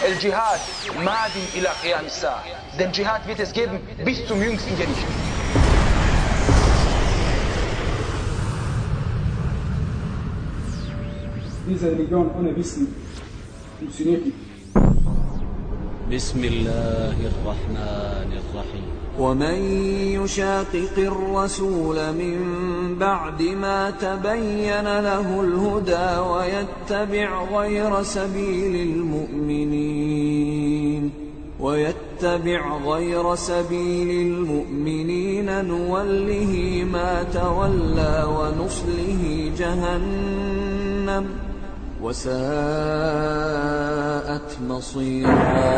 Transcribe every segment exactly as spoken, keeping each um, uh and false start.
El-Jihad madin ila qiyam as-sa'a. Den Dschihad wird es geben bis zum jüngsten Gericht. Diese Religion ohne Wissen funktioniert nicht. بسم الله الرحمن الرحيم ومن يشاقق الرسول من بعد ما تبين له الهدى ويتبع غير سبيل المؤمنين ويتبع غير سبيل المؤمنين نوله ما تولى ونصله جهنم وساءت مصيرا.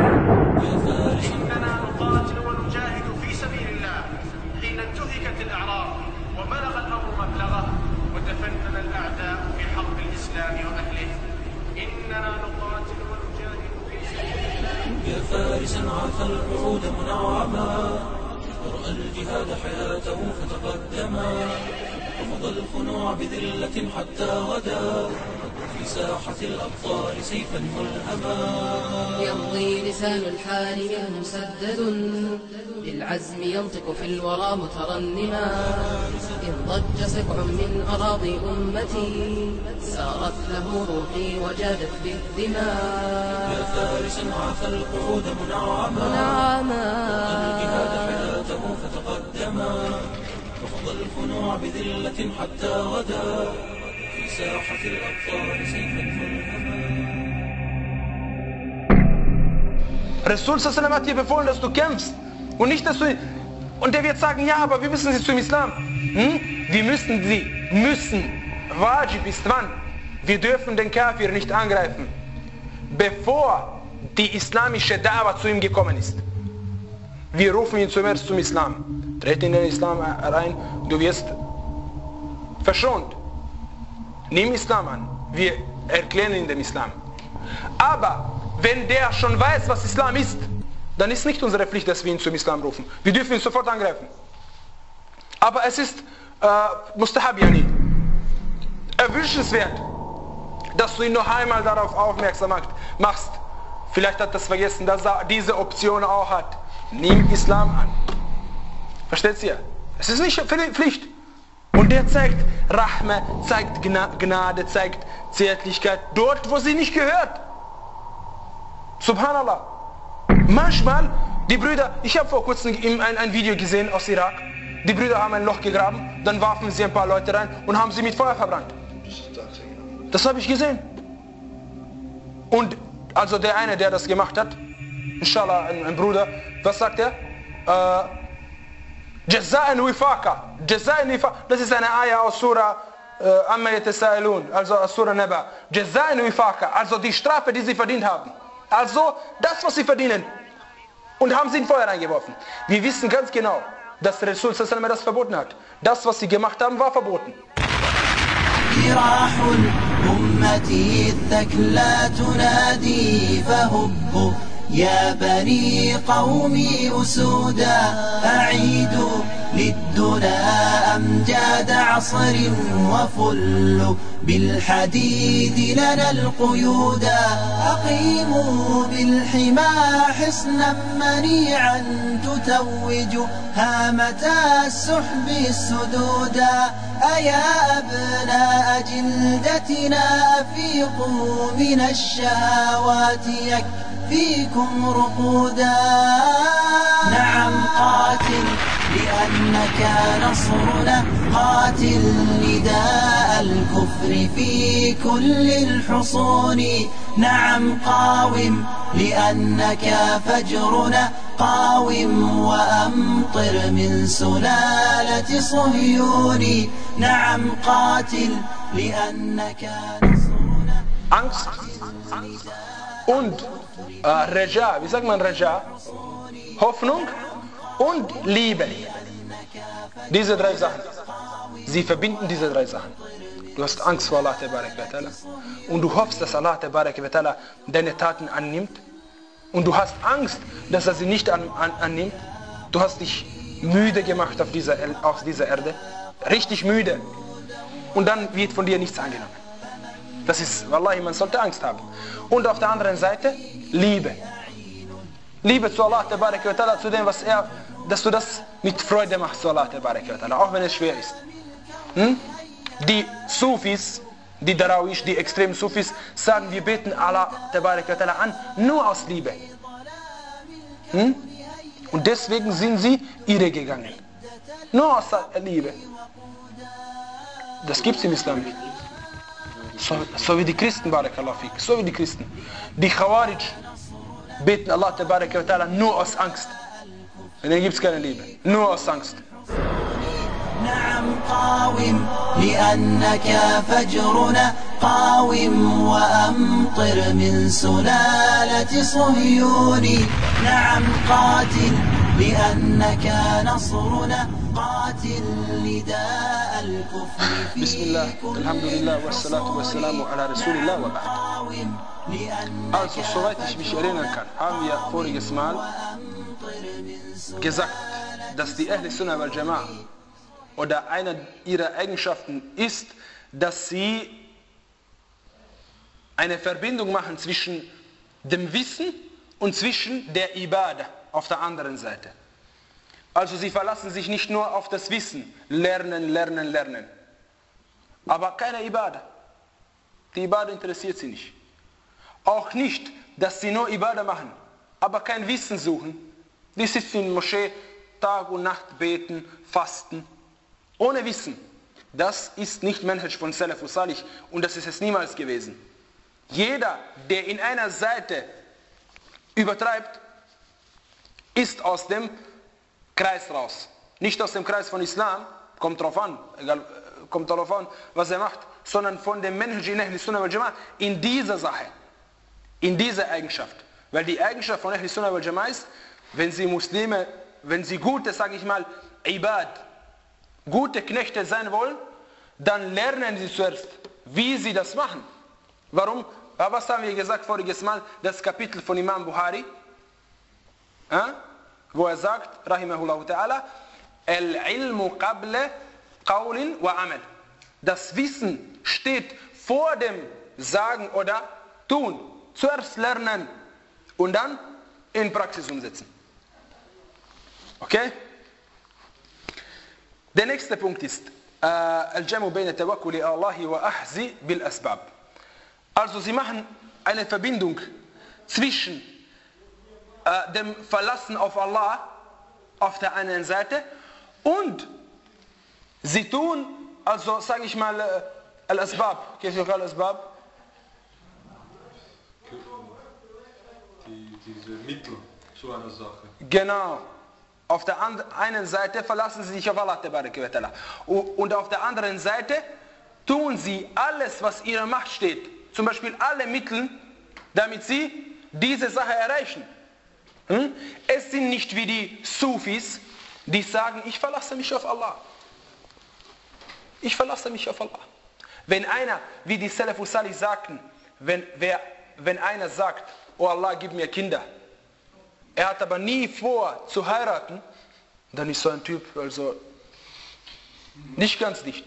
إننا نقاتل ونجاهد في سبيل الله حين انتهكت الأعراض وبلغ الأمر مبلغه وتفنن الأعداء في حرب الإسلام وأهله. إننا نقاتل ونجاهد في سبيل الله. يا فارسا عاف الوعود منعما ورأى الجهاد حياته فتقدما رفض الخنوع بذلة حتى غدا في ساحة الأبطال سيفا ملهما. يمضي لسان الحال منه مسدد بالعزم ينطق في الورى مترنما. إن ضج سبع من أراضي أمتي سارت له روحي وجادت بالدماء. يا فارسا عاف القعود منعما منعما الجهاد حياته فتقدما رفض الخنوع بذلة حتى غدا في ساحة الأبطال سيفا ملهما. Rasul sallallahu alaihi wasallam hat dir befohlen, dass du kämpfst und nicht, dass du... Und der wird sagen, ja, aber wir müssen sie zum Islam. Hm? Wir müssen sie, müssen. Wajib ist wann? Wir dürfen den Kafir nicht angreifen, bevor die islamische Da'wah zu ihm gekommen ist. Wir rufen ihn zuerst zum Islam. Tritt in den Islam rein, du wirst verschont. Nimm Islam an. Wir erklären ihn den Islam. Aber wenn der schon weiß, was Islam ist, dann ist nicht unsere Pflicht, dass wir ihn zum Islam rufen. Wir dürfen ihn sofort angreifen. Aber es ist äh, Mustahab yani, erwünschenswert, dass du ihn noch einmal darauf aufmerksam machst. Vielleicht hat er das vergessen, dass er diese Option auch hat. Nimm Islam an. Versteht ihr? Es ist nicht Pflicht. Und der zeigt Rahma, zeigt Gnade, zeigt Zärtlichkeit dort, wo sie nicht gehört. Subhanallah. Manchmal, die Brüder, ich habe vor kurzem ein, ein Video gesehen aus Irak, die Brüder haben ein Loch gegraben, dann warfen sie ein paar Leute rein und haben sie mit Feuer verbrannt. Das habe ich gesehen. Und also der eine, der das gemacht hat, inshallah, ein, ein Bruder, was sagt er? Äh, Jaza'an wifaka. Jaza'an wifaka. Das ist eine Ayah aus Surah äh, Amma yatasa'ilun, also aus Surah Naba. Jaza'an wifaka, also die Strafe, die sie verdient haben. Also das, was sie verdienen. Und haben sie in Feuer reingeworfen. Wir wissen ganz genau, dass Rasul sallallahu alaihi wasallam das verboten hat. Das, was sie gemacht haben, war verboten. جراح أمتي الثكلى تنادي فهبوا يا بني قومي أسودا أعيدوا للدنا أمجاد عصر وفلوا بالحديد لنا القيودا أقيموا بالحمى حصنا منيعا تتوج هامة السحب السدودا أيا أبناء جلدتنا أفيقوا من الشهوات يكفيكم رقودا نعم قاتل لأنك نصرنا قاتل نداء الكفر في كل الحصون نعم قاوم لأنك فجرنا قاوم وأمطر من سلالة صهيون نعم قاتل لأنك نصرنا Angst und äh, Raja, wie sagt man Raja? Hoffnung und Liebe. Diese drei Sachen. Sie verbinden diese drei Sachen. Du hast Angst vor Allah Tabarak wa Ta'ala und du hoffst, dass Allah Tabarak wa Ta'ala deine Taten annimmt und du hast Angst, dass er sie nicht an, an, annimmt. Du hast dich müde gemacht auf dieser, auf dieser Erde. Richtig müde. Und dann wird von dir nichts angenommen. Das ist, wallahi, man sollte Angst haben. Und auf der anderen Seite, Liebe. Liebe zu Allah, tabarak wa ta'ala, zu dem, was er, dass du das mit Freude machst, zu Allah, tabarak wa ta'ala, auch wenn es schwer ist. Hm? Die Sufis, die Darawish, die extremen Sufis, sagen, wir beten Allah, tabarak wa ta'ala, an, nur aus Liebe. Hm? Und deswegen sind sie irre gegangen. Nur aus Liebe. Das gibt es im Islam nicht. So, so wie die Christen, barakallahu fik, so wie die Christen. Die Khawarij beten Allah tabaraka wa ta'ala nur aus Angst. Und dann gibt es keine Liebe. Nur aus Angst. نعم قاوم لأنك فجرنا قاوم وأمطر من سلالة صهيون نعم قاتل لأنك نصرنا قاتل نداء الكفر في بسم الله الحمد لله والصلاة والسلام على رسول الله وبعد. Also, soweit ich mich erinnern kann, haben wir voriges Mal gesagt, dass die Ahl Sunnah wal Jama'a oder eine ihrer Eigenschaften ist, dass sie eine Verbindung machen zwischen dem Wissen und zwischen der Ibadah auf der anderen Seite. Also sie verlassen sich nicht nur auf das Wissen, lernen, lernen, lernen. Aber keine Ibadah. Die Ibadah interessiert sie nicht. Auch nicht, dass sie nur Ibadah machen, aber kein Wissen suchen. Die sitzen in der Moschee, Tag und Nacht beten, fasten. Ohne Wissen. Das ist nicht Manhaj von Salaf und Salih und das ist es niemals gewesen. Jeder, der in einer Seite übertreibt, ist aus dem Kreis raus. Nicht aus dem Kreis von Islam, kommt drauf an, egal, kommt darauf an, was er macht, sondern von dem Manhaj in Ahl Sunnah wal Jama'a in dieser Sache, in dieser Eigenschaft. Weil die Eigenschaft von Ahl Sunnah wal Jama'a ist, wenn sie Muslime, wenn sie gute, sage ich mal, Ibad, gute Knechte sein wollen, dann lernen sie zuerst, wie sie das machen. Warum? Was haben wir gesagt voriges Mal? Das Kapitel von Imam Bukhari, äh, wo er sagt, rahimahullah ta'ala, al-ilmu qabla qawlin wa amal. Das Wissen steht vor dem Sagen oder Tun. Zuerst lernen und dann in Praxis umsetzen. Okay? Der nächste Punkt ist Al-Jamu bayna tawakkuli Allahi wa ahzi bil asbab. Also sie machen eine Verbindung zwischen äh, dem Verlassen auf Allah auf der einen Seite und sie tun, also sage ich mal, äh, Al-Asbab. Kennst du Al-Asbab? Die, diese Mittel zu einer Sache. Genau. Auf der einen Seite verlassen sie sich auf Allah und auf der anderen Seite tun sie alles, was ihrer Macht steht, zum Beispiel alle Mittel, damit sie diese Sache erreichen. Hm? Es sind nicht wie die Sufis, die sagen, ich verlasse mich auf Allah. Ich verlasse mich auf Allah. Wenn einer, wie die Salaf und Salih sagten, wenn, wer, wenn einer sagt, oh Allah, gib mir Kinder, er hat aber nie vor zu heiraten, dann ist so ein Typ, also nicht ganz dicht.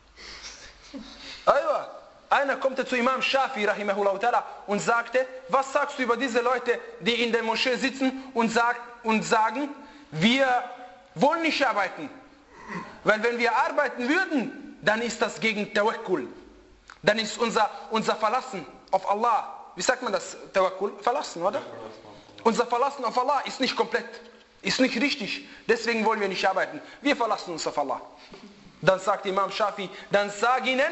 Aber einer kommt zu Imam Shafi rahimahullah ta'ala und sagte, was sagst du über diese Leute, die in der Moschee sitzen und, sag, und sagen, wir wollen nicht arbeiten. Weil wenn wir arbeiten würden, dann ist das gegen Tawakkul. Dann ist unser, unser Verlassen auf Allah, wie sagt man das, Tawakkul? Verlassen, oder? Unser Verlassen auf Allah ist nicht komplett, ist nicht richtig. Deswegen wollen wir nicht arbeiten. Wir verlassen uns auf Allah. Dann sagt Imam Shafi, dann sag ihnen,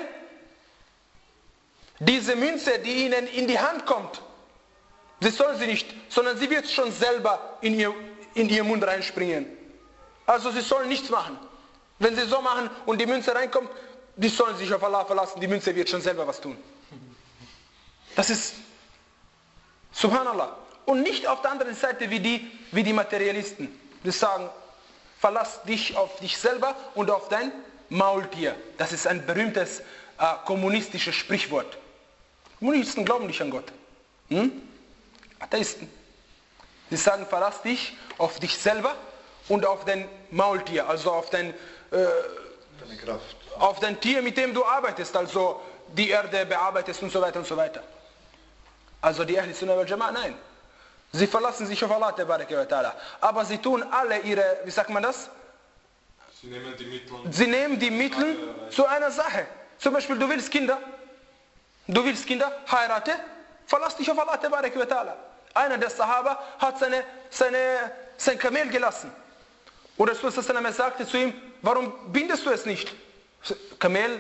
diese Münze, die ihnen in die Hand kommt, sie sollen sie nicht, sondern sie wird schon selber in ihr, in ihr Mund reinspringen. Also sie sollen nichts machen. Wenn sie so machen und die Münze reinkommt, die sollen sich auf Allah verlassen, die Münze wird schon selber was tun. Das ist, subhanallah. Und nicht auf der anderen Seite wie die, wie die Materialisten, die sagen, verlass dich auf dich selber und auf dein Maultier. Das ist ein berühmtes äh, kommunistisches Sprichwort. Kommunisten glauben nicht an Gott. Hm? Atheisten. Sie sagen, verlass dich auf dich selber und auf dein Maultier, also auf dein, äh, Deine Kraft. auf dein Tier, mit dem du arbeitest, also die Erde bearbeitest und so weiter und so weiter. Also die Ahl Sunnah wal Jama'a, nein. Sie verlassen sich auf Allah, aber sie tun alle ihre, wie sagt man das? Sie nehmen die Mittel. Sie nehmen die Mittel zu einer Sache. Zum Beispiel, du willst Kinder, du willst Kinder, heirate, verlass dich auf Allah. Einer der Sahaba hat seine, seine, sein Kamel gelassen. Oder Rasul sagte zu ihm, warum bindest du es nicht? Kamel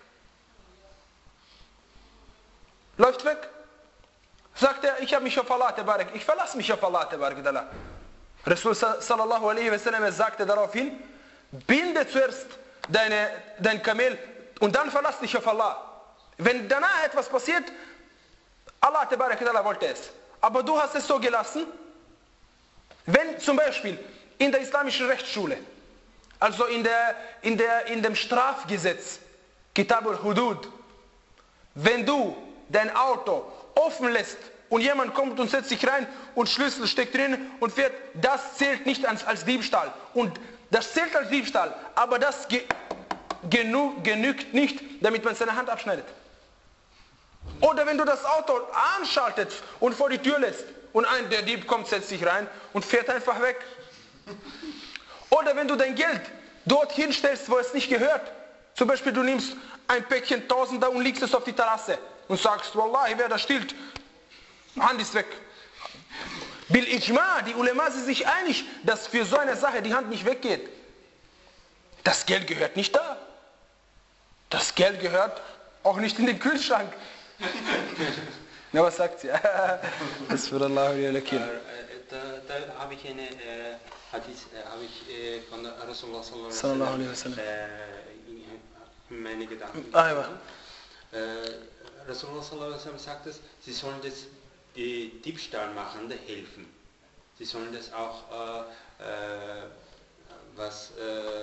läuft weg. Sagt er, ich habe mich auf Allah, ich verlasse mich auf Allah. Rasul sallallahu alaihi wasallam sagte daraufhin, binde zuerst deine, dein Kamel und dann verlass dich auf Allah. Wenn danach etwas passiert, Allah wollte es. Aber du hast es so gelassen, wenn zum Beispiel in der islamischen Rechtsschule, also in, der, in, der, in dem Strafgesetz, Kitab al-Hudud, wenn du dein Auto offen lässt und jemand kommt und setzt sich rein und Schlüssel steckt drin und fährt, das zählt nicht als, als Diebstahl. Und das zählt als Diebstahl, aber das ge, genü, genügt nicht, damit man seine Hand abschneidet. Oder wenn du das Auto anschaltest und vor die Tür lässt und ein, der Dieb kommt, setzt sich rein und fährt einfach weg. Oder wenn du dein Geld dort hinstellst, wo es nicht gehört. Zum Beispiel du nimmst ein Päckchen Tausender und legst es auf die Terrasse und sagst, Wallahi, wer das stiehlt, Hand ist weg. Bil Ijma, die Ulema sind sich einig, dass für so eine Sache die Hand nicht weggeht. Das Geld gehört nicht da. Das Geld gehört auch nicht in den Kühlschrank. Na, was sagt sie? Das für Allah da, da habe ich eine äh, Hadith äh, habe ich äh, von Rasulullah sallallahu alaihi wasallam äh, meine Gedanken. Ah, ja. äh, Rasulullah sallallahu alaihi wasallam sagt es, sie sollen das die Diebstahlmachende helfen. Sie sollen das auch äh, äh, was äh,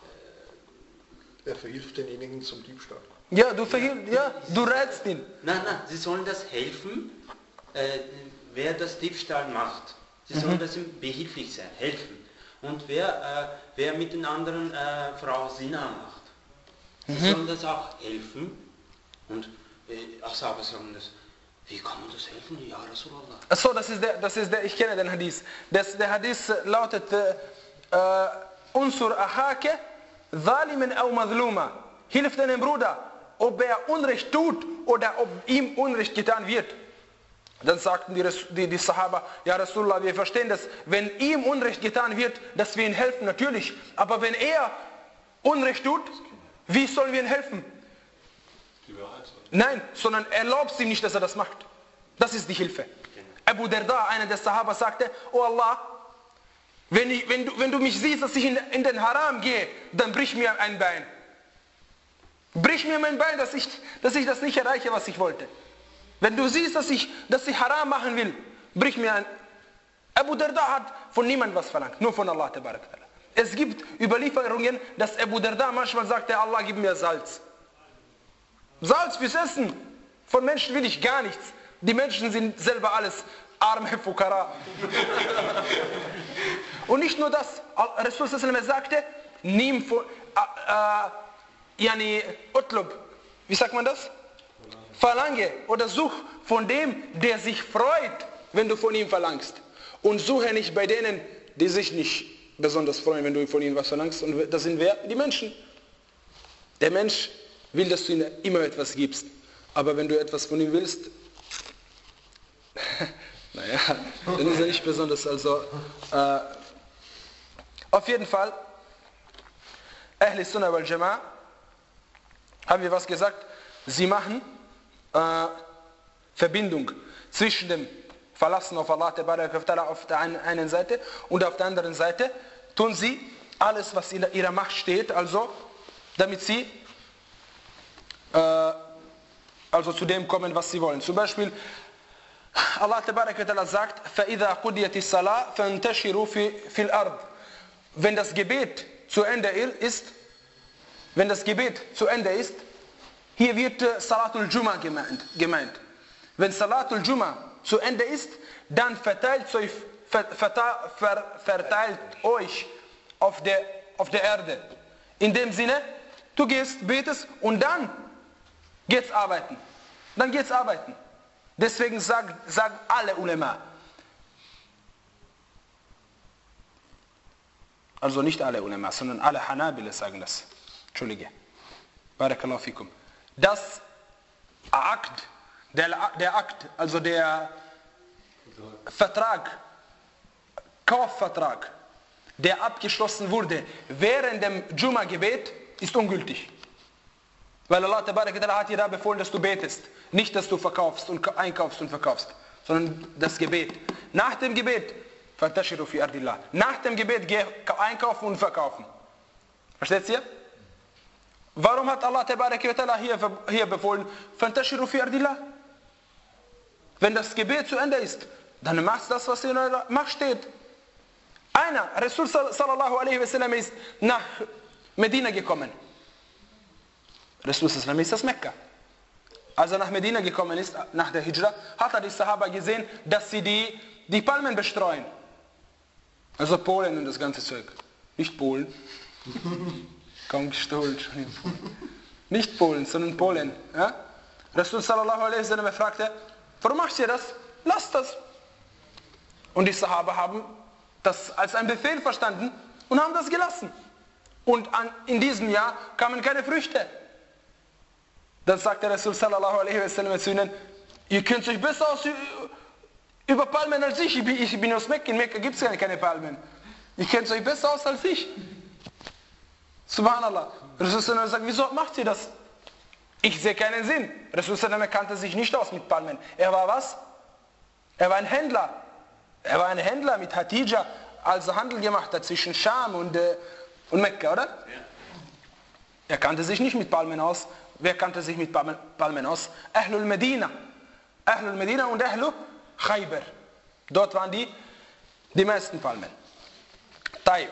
er verhilft denjenigen zum Diebstahl. Ja, du verhilfst, ja, du rätst ihn. Nein, nein, sie sollen das helfen, äh, wer das Diebstahl macht. Sie sollen mhm. das ihm behilflich sein, helfen. Und wer, äh, wer mit den anderen äh, Frau Zina macht, sie mhm. sollen das auch helfen. Und äh, Ashab sagen das, wie kann man das helfen? Ja, Rasulallah. Achso, das ist der, das ist der, ich kenne den Hadith. Das, der Hadith lautet, äh, Unsur ahake, zalimen au madhluma. Hilf deinem Bruder, ob er Unrecht tut oder ob ihm Unrecht getan wird. Dann sagten die, die, die Sahaba, ja Rasulullah, wir verstehen das, wenn ihm Unrecht getan wird, dass wir ihm helfen, natürlich. Aber wenn er Unrecht tut, wie sollen wir ihm helfen? Nein, sondern erlaubst ihm nicht, dass er das macht. Das ist die Hilfe. Abu Darda, einer der Sahaba, sagte, oh Allah, wenn, ich, wenn, du, wenn du mich siehst, dass ich in, in den Haram gehe, dann brich mir ein Bein. Brich mir mein Bein, dass ich, dass ich das nicht erreiche, was ich wollte. Wenn du siehst, dass ich, dass ich Haram machen will, brich mir ein. Abu Darda hat von niemandem was verlangt, nur von Allah. Es gibt Überlieferungen, dass Abu Darda manchmal sagte, Allah, gib mir Salz. Salz fürs Essen. Von Menschen will ich gar nichts. Die Menschen sind selber alles arme Fukara. Und nicht nur das. Rasul sagte, nimm von... Äh, äh, Yani, utlub, wie sagt man das? Verlange oder such von dem, der sich freut, wenn du von ihm verlangst. Und suche nicht bei denen, die sich nicht besonders freuen, wenn du von ihnen was verlangst. Und das sind wer? Die Menschen. Der Mensch will, dass du ihm immer etwas gibst. Aber wenn du etwas von ihm willst, naja, dann ist er nicht besonders. Also, äh, auf jeden Fall, Ahl Sunnah wal Jama'a, haben wir was gesagt? Sie machen äh, Verbindung zwischen dem Verlassen auf Allah auf der einen Seite und auf der anderen Seite tun sie alles, was in ihrer Macht steht, also damit sie äh, also zu dem kommen, was sie wollen. Zum Beispiel Allah sagt, فَإِذَا قُدِيَتِ الصَّلَاةِ فَانْتَشِرُوا فِي الْأَرْضِ. Wenn das Gebet zu Ende ist, wenn das Gebet zu Ende ist, hier wird äh, Salatul Juma gemeint, gemeint. Wenn Salatul Juma zu Ende ist, dann verteilt euch, ver, ver, ver, verteilt euch auf der, auf der Erde. In dem Sinne, du gehst, betest und dann geht's arbeiten. Dann geht's arbeiten. Deswegen sagen, sagen alle Ulema, also nicht alle Ulema, sondern alle Hanabila sagen das. Entschuldige. Barakallahu fikum. Das Akt, der, der Akt, also der Vertrag, Kaufvertrag, der abgeschlossen wurde während dem Juma-Gebet, ist ungültig. Weil Allah Tabaraka hat dir da befohlen, dass du betest. Nicht, dass du verkaufst und einkaufst und verkaufst, sondern das Gebet. Nach dem Gebet, fantashiru fi ardillah. Nach dem Gebet geh einkaufen und verkaufen. Versteht ihr? Warum hat Allah Tabaraka hier, hier befohlen, fantashiru fi ardillah? Wenn das Gebet zu Ende ist, dann machst du das, was in eurer Macht steht. Einer, Rasul sallallahu alaihi wasallam, ist nach Medina gekommen. Rasul sallallahu alaihi wasallam ist aus Mekka. Als er nach Medina gekommen ist, nach der Hijra, hat er die Sahaba gesehen, dass sie die, die Palmen bestreuen. Also Polen und das ganze Zeug. Nicht Polen. Kaum gestohlen. Nicht Polen, sondern Polen. Ja? Rasul sallallahu alaihi wasallam fragte, warum macht ihr das? Lasst das. Und die Sahaba haben das als einen Befehl verstanden und haben das gelassen. Und an, in diesem Jahr kamen keine Früchte. Dann sagte Rasul sallallahu alaihi wasallam zu ihnen, ihr könnt euch besser aus über Palmen als ich. Ich bin, ich bin aus Mekka, in Mekka gibt es keine Palmen. Ihr kennt euch besser aus als ich. Subhanallah. Rasul sallallahu sagt, wieso macht ihr das? Ich sehe keinen Sinn. Rasul sallallahu kannte sich nicht aus mit Palmen. Er war was? Er war ein Händler. Er war ein Händler mit Hatija, als er Handel gemacht hat zwischen Scham und, äh, und Mekka, oder? Ja. Er kannte sich nicht mit Palmen aus. Wer kannte sich mit Palmen, Palmen aus? Ahlul Medina. Ahlul Medina und Ahlul Khaybar. Dort waren die, die meisten Palmen. Taib.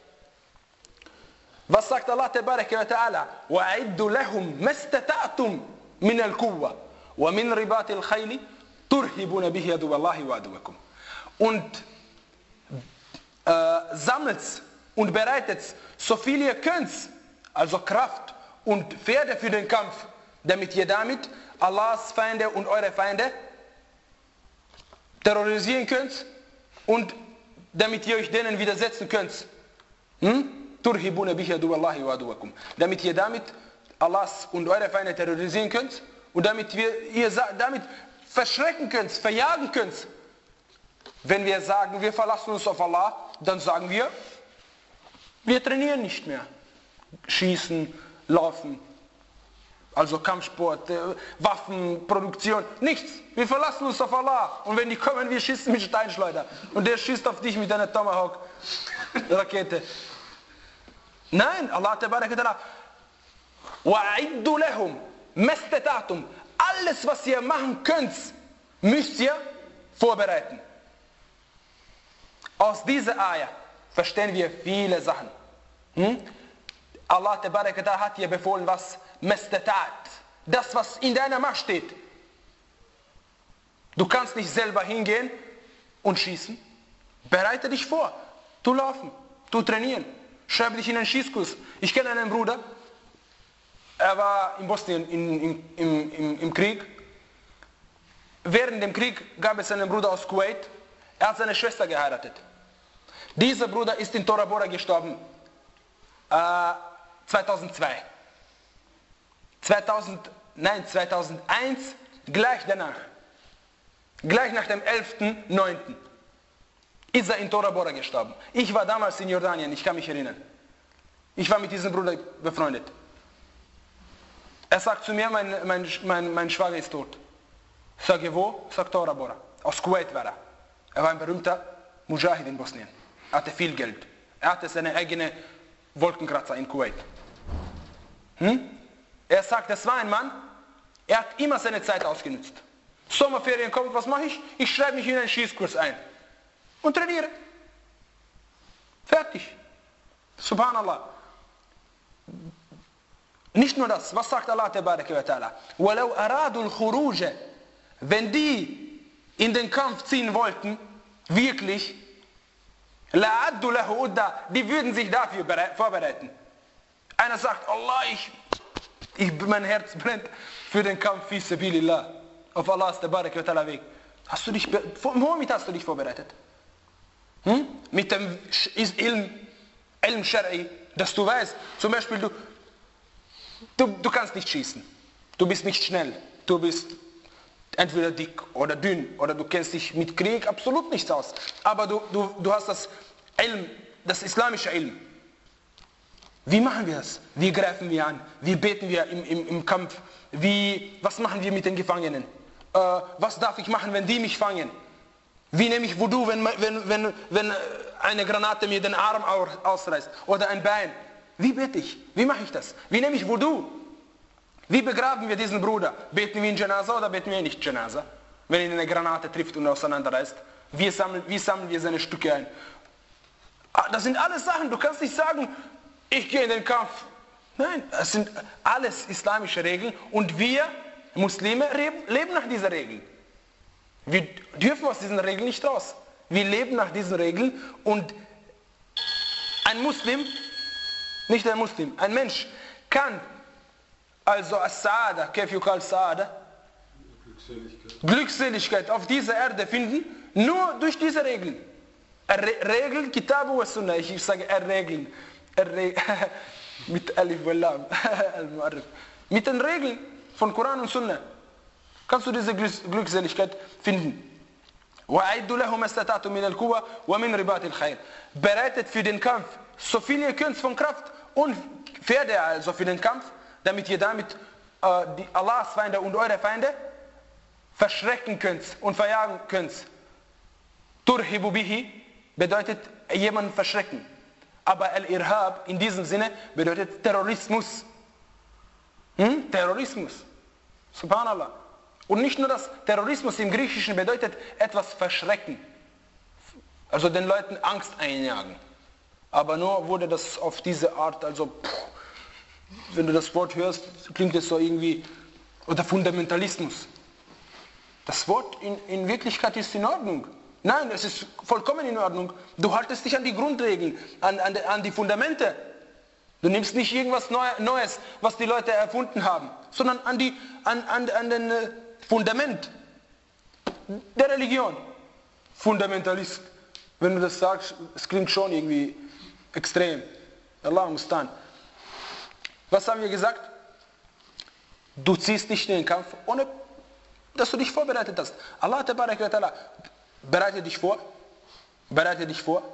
Was sagt Allah Tabaraka wa Ta'ala? وَأَعِدُّ لَهُمْ مَسْتَتَعْتُمْ مِنَ الْقُوَّةِ وَمِنْ رِبَاطِ الْخَيْلِ تُرْهِبُونَ بِهِ عَدُوَّ اللَّهِ وَعَدُوَّكُمْ. Und äh, sammelt und bereitet so viel ihr könnt, also Kraft und Pferde für den Kampf, damit ihr damit Allahs Feinde und eure Feinde terrorisieren könnt und damit ihr euch denen widersetzen könnt. Hm? Turhibuna bihi aduwallahi wa aduwakum. Damit ihr damit Allahs und eure Feinde terrorisieren könnt und damit wir, ihr damit verschrecken könnt, verjagen könnt. Wenn wir sagen, wir verlassen uns auf Allah, dann sagen wir, wir trainieren nicht mehr. Schießen, laufen, also Kampfsport, äh, Waffenproduktion, nichts. Wir verlassen uns auf Allah. Und wenn die kommen, wir schießen mit Steinschleuder. Und der schießt auf dich mit einer Tomahawk-Rakete. Nein, Allah Tabaraka Ta'ala, wa'iddu lahum mastata'tum. Alles, was ihr machen könnt, müsst ihr vorbereiten. Aus dieser Ayah verstehen wir viele Sachen. Hm? Allah Tabaraka Ta'ala hat dir befohlen, was mastata'at, das, was in deiner Macht steht. Du kannst nicht selber hingehen und schießen. Bereite dich vor. Tu laufen, tu trainieren. Schreib dich in einen Schießkurs. Ich kenne einen Bruder, er war in Bosnien in, in, im, im, im Krieg. Während dem Krieg gab es einen Bruder aus Kuwait, er hat seine Schwester geheiratet. Dieser Bruder ist in Tora Bora gestorben, äh, zweitausendzwei. zweitausend, nein, zweitausendeins, gleich danach, gleich nach dem elften neunten ist er in Tora Bora gestorben. Ich war damals in Jordanien, ich kann mich erinnern. Ich war mit diesem Bruder befreundet. Er sagt zu mir, mein, mein, mein, mein Schwager ist tot. Ich sage, wo? Sagt Tora Bora. Aus Kuwait war er. Er war ein berühmter Mujahid in Bosnien. Er hatte viel Geld. Er hatte seine eigene Wolkenkratzer in Kuwait. Hm? Er sagt, das war ein Mann, er hat immer seine Zeit ausgenutzt. Sommerferien kommt, was mache ich? Ich schreibe mich in einen Schießkurs ein. Und trainiere. Fertig. Subhanallah. Nicht nur das. Was sagt Allah Tabaraka wa Ta'ala? وَلَوْ أَرَادُوا الْخُرُوجَ. Wenn die in den Kampf ziehen wollten, wirklich, لَعَدُّ لَهُ أُدَّى, die würden sich dafür vorbereiten. Einer sagt, Allah, ich, ich, mein Herz brennt für den Kampf fi sabilillah, auf Allahs Tabarak wa Ta'ala Weg? Hast du dich, womit hast du dich vorbereitet? Hm? Mit dem Ilm, Ilm Shar'i, dass du weißt, zum Beispiel, du, du, du kannst nicht schießen, du bist nicht schnell, du bist entweder dick oder dünn oder du kennst dich mit Krieg absolut nichts aus, aber du, du, du hast das Ilm, das islamische Ilm. Wie machen wir das? Wie greifen wir an? Wie beten wir im, im, im Kampf? Wie, was machen wir mit den Gefangenen? Äh, was darf ich machen, wenn die mich fangen? Wie nehme ich Wudu, wenn, wenn, wenn, wenn eine Granate mir den Arm ausreißt oder ein Bein? Wie bete ich? Wie mache ich das? Wie nehme ich Wudu? Wie begraben wir diesen Bruder? Beten wir in Janaza oder beten wir nicht Janaza? Wenn ihn eine Granate trifft und auseinanderreißt. Wie sammeln, wie sammeln wir seine Stücke ein? Das sind alles Sachen, du kannst nicht sagen, ich gehe in den Kampf. Nein, es sind alles islamische Regeln und wir Muslime leben nach diesen Regeln. Wir dürfen aus diesen Regeln nicht raus. Wir leben nach diesen Regeln und ein Muslim, nicht ein Muslim, ein Mensch kann also As-Sa'ada, Kaif yukal Sa'ada, Glückseligkeit. Glückseligkeit auf dieser Erde finden, nur durch diese Regeln. Regeln, Kitabu wa Sunnah, ich sage R-Regeln, mit Alif wa Lam, mit den Regeln von Koran und Sunnah kannst du diese Glückseligkeit finden. Bereitet für den Kampf so viel ihr könnt von Kraft und Pferde also für den Kampf, damit ihr damit äh, die Allahs Feinde und eure Feinde verschrecken könnt und verjagen könnt. Turhibu bihi bedeutet jemanden verschrecken. Aber Al-Irhab in diesem Sinne bedeutet Terrorismus. Hm? Terrorismus. Subhanallah. Und nicht nur das, Terrorismus im Griechischen bedeutet etwas verschrecken. Also den Leuten Angst einjagen. Aber nur wurde das auf diese Art, also pff, wenn du das Wort hörst, klingt es so irgendwie, oder Fundamentalismus. Das Wort in, in Wirklichkeit ist in Ordnung. Nein, es ist vollkommen in Ordnung. Du haltest dich an die Grundregeln, an, an, an die Fundamente. Du nimmst nicht irgendwas Neues, was die Leute erfunden haben, sondern an, die, an, an, an den Fundament der Religion. Fundamentalist. Wenn du das sagst, es klingt schon irgendwie extrem. Allah mustan. Was haben wir gesagt? Du ziehst nicht in den Kampf, ohne dass du dich vorbereitet hast. Allah Tabarak wa Ta'ala, bereite dich vor. Bereite dich vor.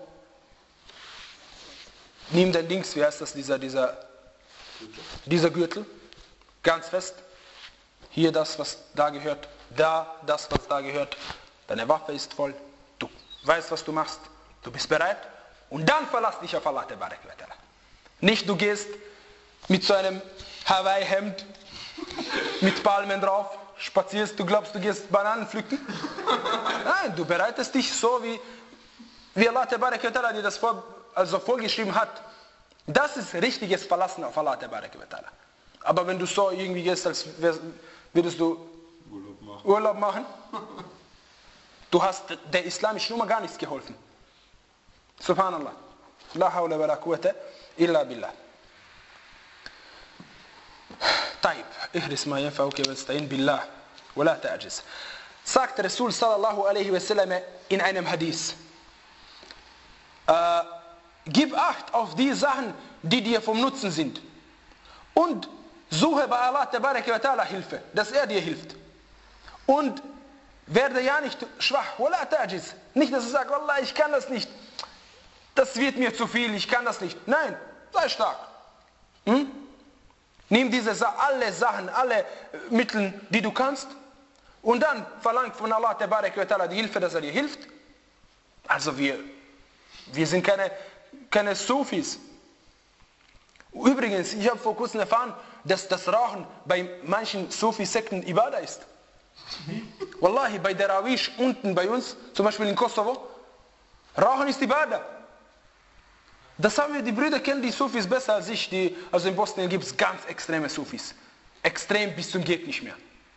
Nimm dein Dings, wie heißt das, dieser, dieser, dieser Gürtel, ganz fest. Hier das, was da gehört, da das, was da gehört. Deine Waffe ist voll. Du weißt, was du machst. Du bist bereit. Und dann verlass dich auf Allah Tabarak wa Ta'ala. Nicht du gehst mit so einem Hawaii-Hemd mit Palmen drauf, spazierst, du glaubst, du gehst Bananen pflücken. Nein, du bereitest dich so, wie, wie Allah Tabarak wa Ta'ala dir das vor, also vorgeschrieben hat. Das ist richtiges Verlassen auf Allah Tabarak wa Ta'ala. Aber wenn du so irgendwie gehst, als würdest du Urlaub machen, Urlaub machen du hast der islamischen Nummer gar nichts geholfen. Subhanallah. La hawla wa la quwwata illa billah. طيب احرص ما ينفعك واستعين بالله ولا تعجز. Sagt Rasul sallallahu alaihi wasallam in einem Hadith, äh, gib Acht auf die Sachen, die dir vom Nutzen sind, und suche bei Allah Tabarak wa Ta'ala Hilfe, dass er dir hilft, und werde ja nicht schwach, wala ta'jiz, nicht, dass du sagst, Wallah, ich kann das nicht, das wird mir zu viel, ich kann das nicht. Nein, sei stark. Hm? Nimm diese alle Sachen, alle Mittel, die du kannst, und dann verlang von Allah Tabarak wa Ta'ala die Hilfe, dass er dir hilft. Also wir, wir sind keine, keine Sufis. Übrigens, ich habe vor kurzem erfahren, dass das Rauchen bei manchen Sufi-Sekten Ibadah ist. Wallahi, bei der Awish unten bei uns, zum Beispiel in Kosovo, Rauchen ist Ibadah. Das haben wir, die Brüder kennen die Sufis besser als ich. Die, also in Bosnien gibt es ganz extreme Sufis. Extrem bis zum geht nicht mehr.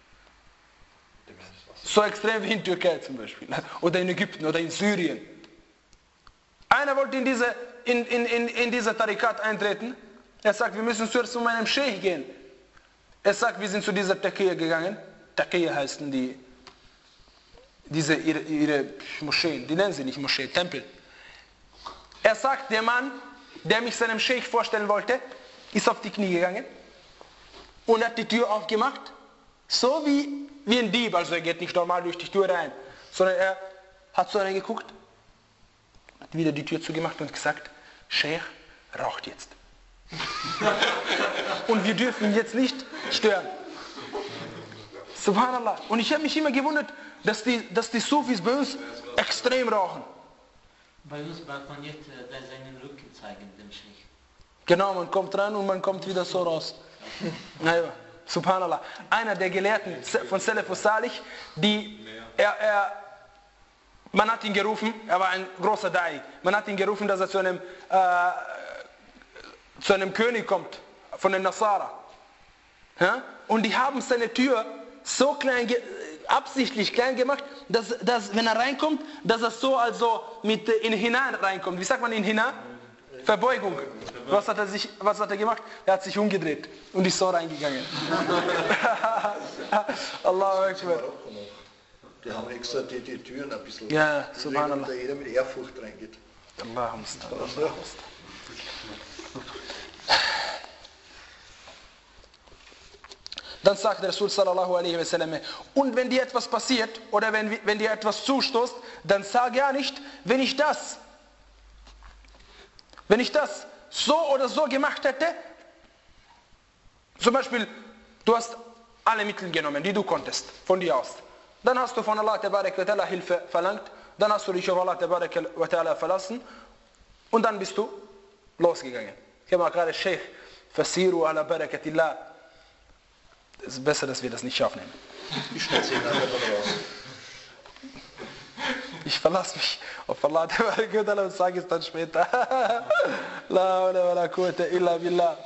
So extrem wie in Türkei zum Beispiel. Oder in Ägypten oder in Syrien. Einer wollte in diese, in, in, in, in diese Tarikat eintreten. Er sagt, wir müssen zuerst zu meinem Sheikh gehen. Er sagt, wir sind zu dieser Taqiyya gegangen. Taqiyya heißen die, diese, ihre, ihre Moscheen, die nennen sie nicht Moschee, Tempel. Er sagt, der Mann, der mich seinem Scheich vorstellen wollte, ist auf die Knie gegangen und hat die Tür aufgemacht, so wie, wie ein Dieb. Also er geht nicht normal durch die Tür rein, sondern er hat so reingeguckt, hat wieder die Tür zugemacht und gesagt, Scheich raucht jetzt. Und wir dürfen ihn jetzt nicht stören. Subhanallah. Und ich habe mich immer gewundert, dass die, dass die Sufis bei uns extrem rauchen. Bei uns braucht man nicht äh, bei seinen Rücken zeigen, dem Scheich. Genau, man kommt rein und man kommt wieder so raus. Naja, Subhanallah. Einer der Gelehrten von Salafus Salih, die, er, er, man hat ihn gerufen, er war ein großer Da'i, man hat ihn gerufen, dass er zu einem, äh, zu einem König kommt, von den Nasara. Ja? Und die haben seine Tür so klein, absichtlich klein gemacht, dass, dass wenn er reinkommt, dass er so also mit in hinein reinkommt. Wie sagt man in hinein? Verbeugung. Was hat er sich, was hat er gemacht? Er hat sich umgedreht und ist so reingegangen. Allahu Akbar. Die haben extra die, die Türen ein bisschen, ja, subhanallah, da jeder mit Ehrfurcht reingeht. Allahu Akbar. Dann sagt der Rasul sallallahu alaihi wasallam, und wenn dir etwas passiert oder wenn, wenn dir etwas zustoßt, dann sag ja nicht, wenn ich das, wenn ich das so oder so gemacht hätte, zum Beispiel, du hast alle Mittel genommen, die du konntest, von dir aus. Dann hast du von Allah tabarak wa ta'ala Hilfe verlangt, dann hast du dich auf Allah tabarak wa ta'ala verlassen und dann bist du losgegangen. Ich habe mal gerade Sheikh, Fasiru ala barakatillah. Es ist besser, dass wir das nicht aufnehmen. Ich schneide sie nachher raus. Ich verlasse mich auf Allah und sage es dann später. La hawla wa la quwwata illa billah.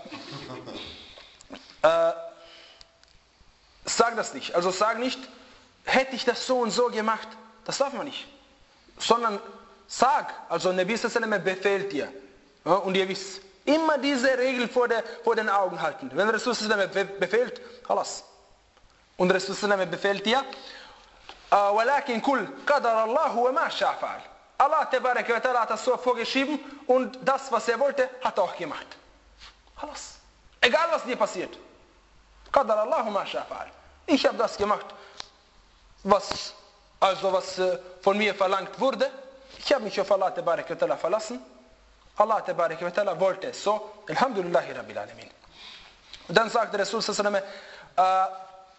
Äh, sag das nicht. Also sag nicht, hätte ich das so und so gemacht. Das darf man nicht. Sondern sag, also Nabi sallallahu alaihi wasallam befehlt dir. Ja, und ihr wisst, immer diese Regel vor, der, vor den Augen halten. Wenn Rasul sallallahu alaihi wasallam befehlt, halas. Und Rasul sallallahu alaihi wasallam befehlt dir, وَلَكِنْ كُلْ قَدَرَ اللَّهُ وَمَا شَاءَ فَعَلَ. Allah tabarak wa ta'ala hat das so vorgeschrieben und das, was er wollte, hat er auch gemacht. Halas. Egal, was dir passiert. قَدَرَ اللَّهُ وَمَا شَاءَ فَعَلَ. Ich habe das gemacht, was, also was äh, von mir verlangt wurde. Ich habe mich auf Allah tabarak wa ta'ala verlassen. Allah tabarak wa ta'ala wollte es so. Alhamdulillahi Rabbil Alamin. Und dann sagt der Rasul sallallahu alaihi wasallam,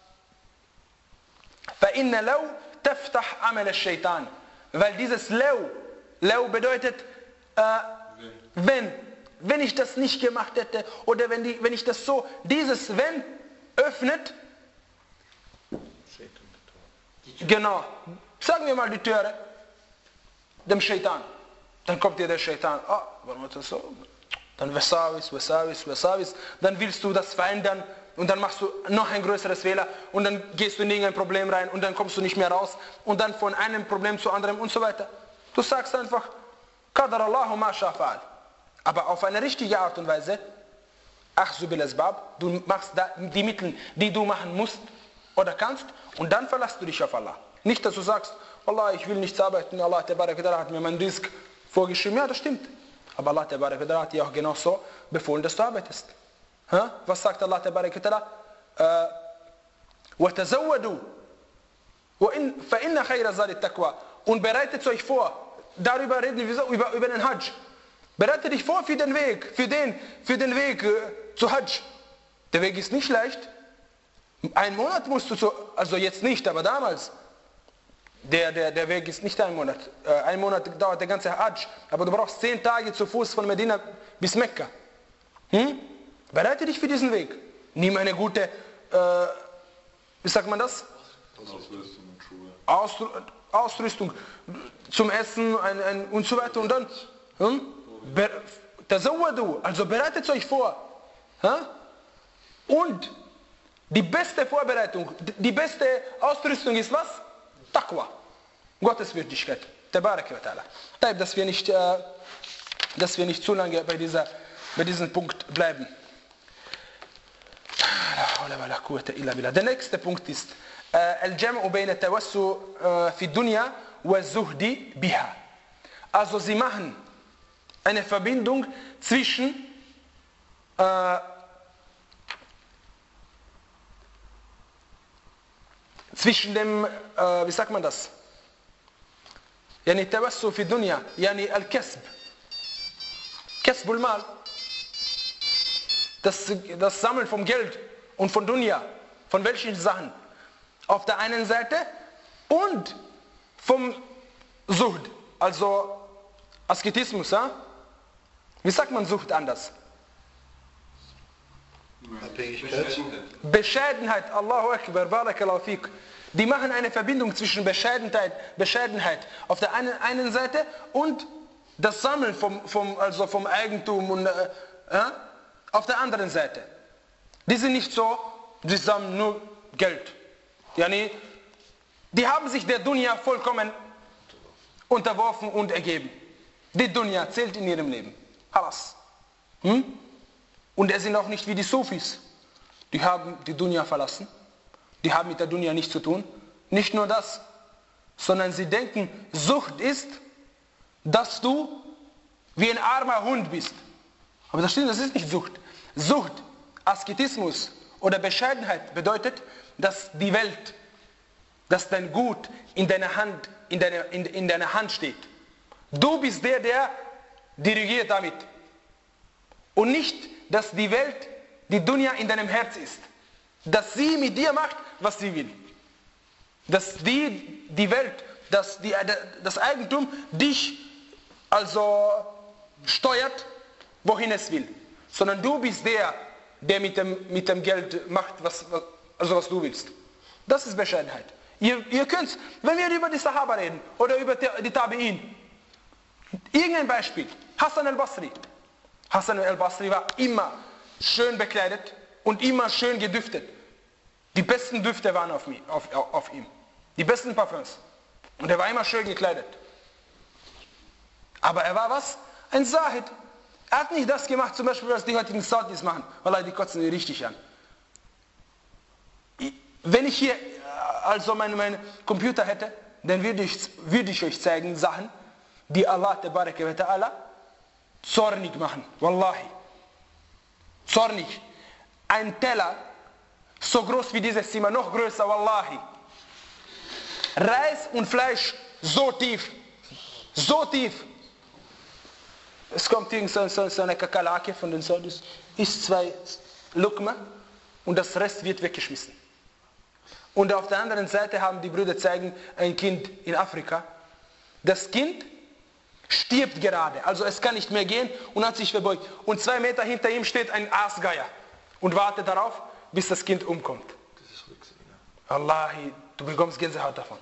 فَإِنَّ لَوْ تَفْتَحْ عَمَلَ الشَّيْطَانِ. Weil dieses Lau, Lau bedeutet, äh, wenn, wenn ich das nicht gemacht hätte, oder wenn, die, wenn ich das so, dieses Wenn öffnet, genau, sagen wir mal die Türe, dem Shaitan. Dann kommt dir der Shaitan, ah, warum ist das so? Dann Wasawis, Wasawis, Wasawis, dann willst du das verändern, und dann machst du noch ein größeres Fehler und dann gehst du in irgendein Problem rein und dann kommst du nicht mehr raus und dann von einem Problem zu anderem und so weiter. Du sagst einfach, Qadar Allahu ma sha fa'al. Aber auf eine richtige Art und Weise, Achzu bil Asbab, du machst da die Mittel, die du machen musst oder kannst und dann verlässt du dich auf Allah. Nicht, dass du sagst, Allah, ich will nichts arbeiten, Allah tabarak wa ta'ala hat mir meinen Rizq vorgeschrieben. Ja, das stimmt. Aber Allah tabarak wa ta'ala hat dir auch genau so befohlen, dass du arbeitest. Ha? Was sagt Allah tabarak wa ta'ala? وَتَزَوَّدُوا فَإِنَّ خَيْرَ زَادِ التَّقْوَى. Und bereitet euch vor, darüber reden wir so, über, über den Hajj. Bereite dich vor für den Weg, für den, für den Weg äh, zu Hajj. Der Weg ist nicht leicht. Ein Monat musst du zu, also jetzt nicht, aber damals, der, der, der Weg ist nicht ein Monat. Äh, ein Monat dauert der ganze Hajj, aber du brauchst zehn Tage zu Fuß von Medina bis Mekka. Hm? Bereite dich für diesen Weg. Nimm eine gute, äh, wie sagt man das? Ausrüstung und Schuhe. Ausru Ausrüstung zum Essen ein, ein, und so weiter. Und dann, hm? Tazawwadu, also bereitet euch vor. Hm? Und die beste Vorbereitung, die beste Ausrüstung ist was? Taqwa. Gottesfürchtigkeit. Tabarak wa ta'ala. Dass wir nicht, äh, dass wir nicht zu lange bei, dieser, bei diesem Punkt bleiben. hawla wa la quwwata illa billah. Der nächste Punkt ist al-jam'u bayna tawassu fi dunya wa zuhdi biha. Also sie machen eine Verbindung zwischen äh, zwischen dem, äh, wie sagt man das? Yani tawassu fi dunya, yani al-kasb. Kasbul mal. Das, das Sammeln vom Geld und von Dunya, von welchen Sachen? Auf der einen Seite und vom Sucht, also Asketismus. Ja? Wie sagt man Sucht anders? Abhängigkeit. Bescheidenheit, Allahu Akbar, Barakallahu fik. Die machen eine Verbindung zwischen Bescheidenheit, Bescheidenheit auf der einen, einen Seite und das Sammeln vom, vom, also vom Eigentum und, äh, ja, auf der anderen Seite. Die sind nicht so, die sammeln nur Geld. Yani, die haben sich der Dunya vollkommen unterworfen und ergeben. Die Dunya zählt in ihrem Leben. Halas. Hm? Und es sind auch nicht wie die Sufis. Die haben die Dunya verlassen. Die haben mit der Dunya nichts zu tun. Nicht nur das, sondern sie denken, Sucht ist, dass du wie ein armer Hund bist. Aber das stimmt, das ist nicht Sucht. Sucht, Asketismus oder Bescheidenheit bedeutet, dass die Welt, dass dein Gut in deiner Hand, in deiner, in, in deiner Hand steht. Du bist der, der dirigiert damit. Und nicht, dass die Welt, die Dunya in deinem Herz ist. Dass sie mit dir macht, was sie will. Dass die, die Welt, dass die, das Eigentum dich also steuert, wohin es will. Sondern du bist der, der mit dem, mit dem Geld macht, was, also was du willst. Das ist Bescheidenheit. Ihr, ihr könnt, wenn wir über die Sahaba reden oder über die Tabi'in, irgendein Beispiel, Hassan al-Basri. Hassan al-Basri war immer schön bekleidet und immer schön gedüftet. Die besten Düfte waren auf, mich, auf, auf ihm. Die besten Parfums. Und er war immer schön gekleidet. Aber er war was? Ein Zahid. Er hat nicht das gemacht, zum Beispiel, was die heutigen Saudis machen. Wallah, die kotzen die richtig an. Wenn ich hier also meinen mein Computer hätte, dann würde ich, würde ich euch zeigen Sachen, die Allah Tabaraka wa Ta'ala zornig machen. Wallahi. Zornig. Ein Teller, so groß wie dieses Zimmer, noch größer, Wallahi. Reis und Fleisch, so tief. So tief. Es kommt irgend so, so, so eine Kakerlake von den Saudis, isst zwei Lukma und das Rest wird weggeschmissen. Und auf der anderen Seite haben die Brüder zeigen ein Kind in Afrika. Das Kind stirbt gerade, also es kann nicht mehr gehen und hat sich verbeugt. Und zwei Meter hinter ihm steht ein Aasgeier und wartet darauf, bis das Kind umkommt. Das ist Rücksinn. Allahi, du bekommst Gänsehaut davon.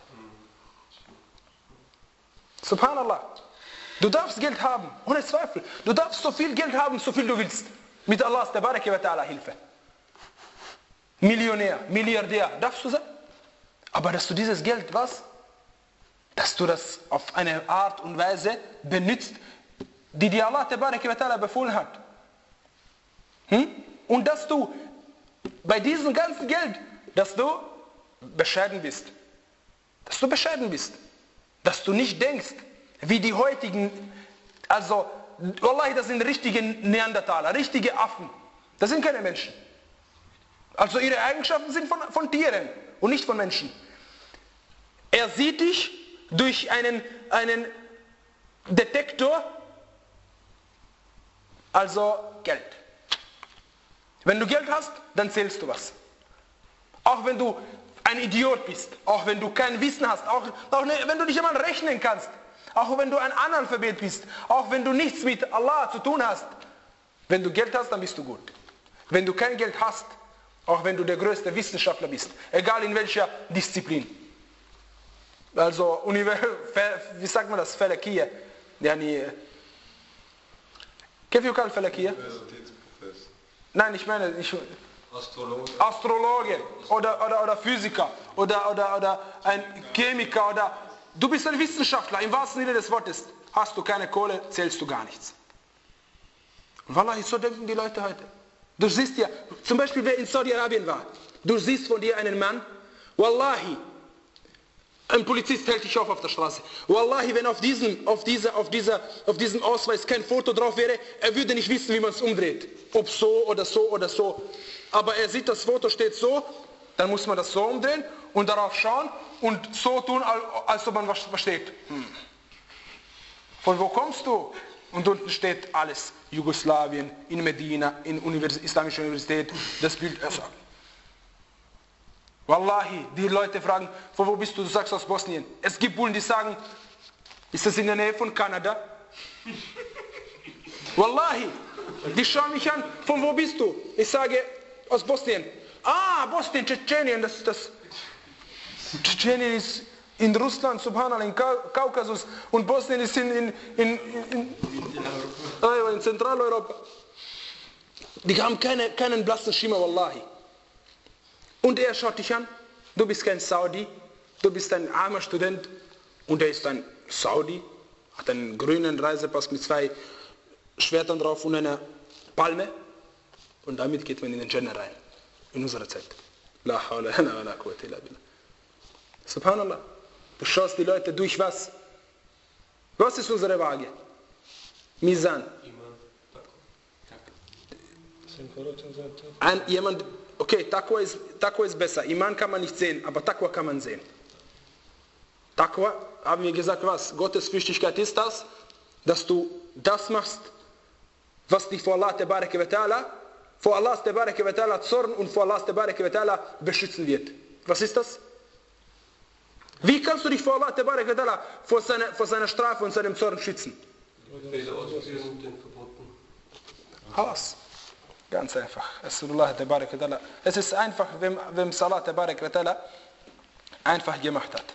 Subhanallah. Du darfst Geld haben, ohne Zweifel. Du darfst so viel Geld haben, so viel du willst. Mit Allahs Tabaraka wa Ta'ala Hilfe. Millionär, Milliardär, darfst du sein. Aber dass du dieses Geld, was? Dass du das auf eine Art und Weise benutzt, die dir Allah Tabaraka wa Ta'ala befohlen hat. Hm? Und dass du bei diesem ganzen Geld, dass du bescheiden bist. Dass du bescheiden bist. Dass du nicht denkst, wie die heutigen, also, Wallahi, das sind richtige Neandertaler, richtige Affen. Das sind keine Menschen. Also ihre Eigenschaften sind von, von Tieren und nicht von Menschen. Er sieht dich durch einen, einen Detektor, also Geld. Wenn du Geld hast, dann zählst du was. Auch wenn du ein Idiot bist, auch wenn du kein Wissen hast, auch, auch wenn du nicht einmal rechnen kannst, auch wenn du ein Analphabet bist, auch wenn du nichts mit Allah zu tun hast. Wenn du Geld hast, dann bist du gut. Wenn du kein Geld hast, auch wenn du der größte Wissenschaftler bist, egal in welcher Disziplin. Also, wie sagt man das? Falakia. Yani, كيف يقال فلكية? Nein, ich meine, ich, Astrologe. Astrologe oder, oder, oder Physiker oder, oder, oder ein Chemiker oder du bist ein Wissenschaftler, im wahrsten Sinne des Wortes. Hast du keine Kohle, zählst du gar nichts. Und wallahi, so denken die Leute heute. Du siehst ja, zum Beispiel wer in Saudi-Arabien war, du siehst von dir einen Mann, Wallahi, ein Polizist hält dich auf auf der Straße. Wallahi, wenn auf diesem, auf dieser, auf dieser, auf diesem Ausweis kein Foto drauf wäre, er würde nicht wissen, wie man es umdreht. Ob so oder so oder so. Aber er sieht, das Foto steht so, dann muss man das so umdrehen und darauf schauen und so tun, als ob man was versteht. Hm. Von wo kommst du? Und unten steht alles. Jugoslawien, in Medina, in Univers- Islamische Universität, das Bild. Also. Wallahi, die Leute fragen, von wo bist du? Du sagst aus Bosnien. Es gibt Bullen, die sagen, ist das in der Nähe von Kanada? Wallahi, die schauen mich an, von wo bist du? Ich sage, aus Bosnien. Ah, Bosnien, Tschetschenien, das ist das. Tschetschenien ist in Russland, Subhanallah, in Kaukasus und Bosnien ist in, in, in, in, in, in Zentraleuropa. Die haben keine, keinen blassen Schimmer, Wallahi. Und er schaut dich an, du bist kein Saudi, du bist ein armer Student und er ist ein Saudi, hat einen grünen Reisepass mit zwei Schwertern drauf und einer Palme und damit geht man in den Jannah rein, in unserer Zeit. La hawla wa la quwwata illa billah. Subhanallah. Du schaust die Leute durch was? Was ist unsere Waage? Mizan. Ein, jemand, okay, Taqwa ist, Taqwa ist besser. Iman kann man nicht sehen, aber Taqwa kann man sehen. Taqwa, haben wir gesagt, was? Gottesfürchtigkeit ist das, dass du das machst, was dich vor Allah Tabaraka wa Ta'ala, vor Allah Tabaraka wa Ta'ala Zorn und vor Allah Tabaraka wa Ta'ala beschützen wird. Was ist das? Wie kannst du dich vor Allah Tabaraka wa Ta'ala vor seiner, vor seiner Strafe und seinem Zorn schützen? Halas. Ganz einfach. Es ist einfach, wem, wem Salat Tabaraka wa Ta'ala einfach gemacht hat.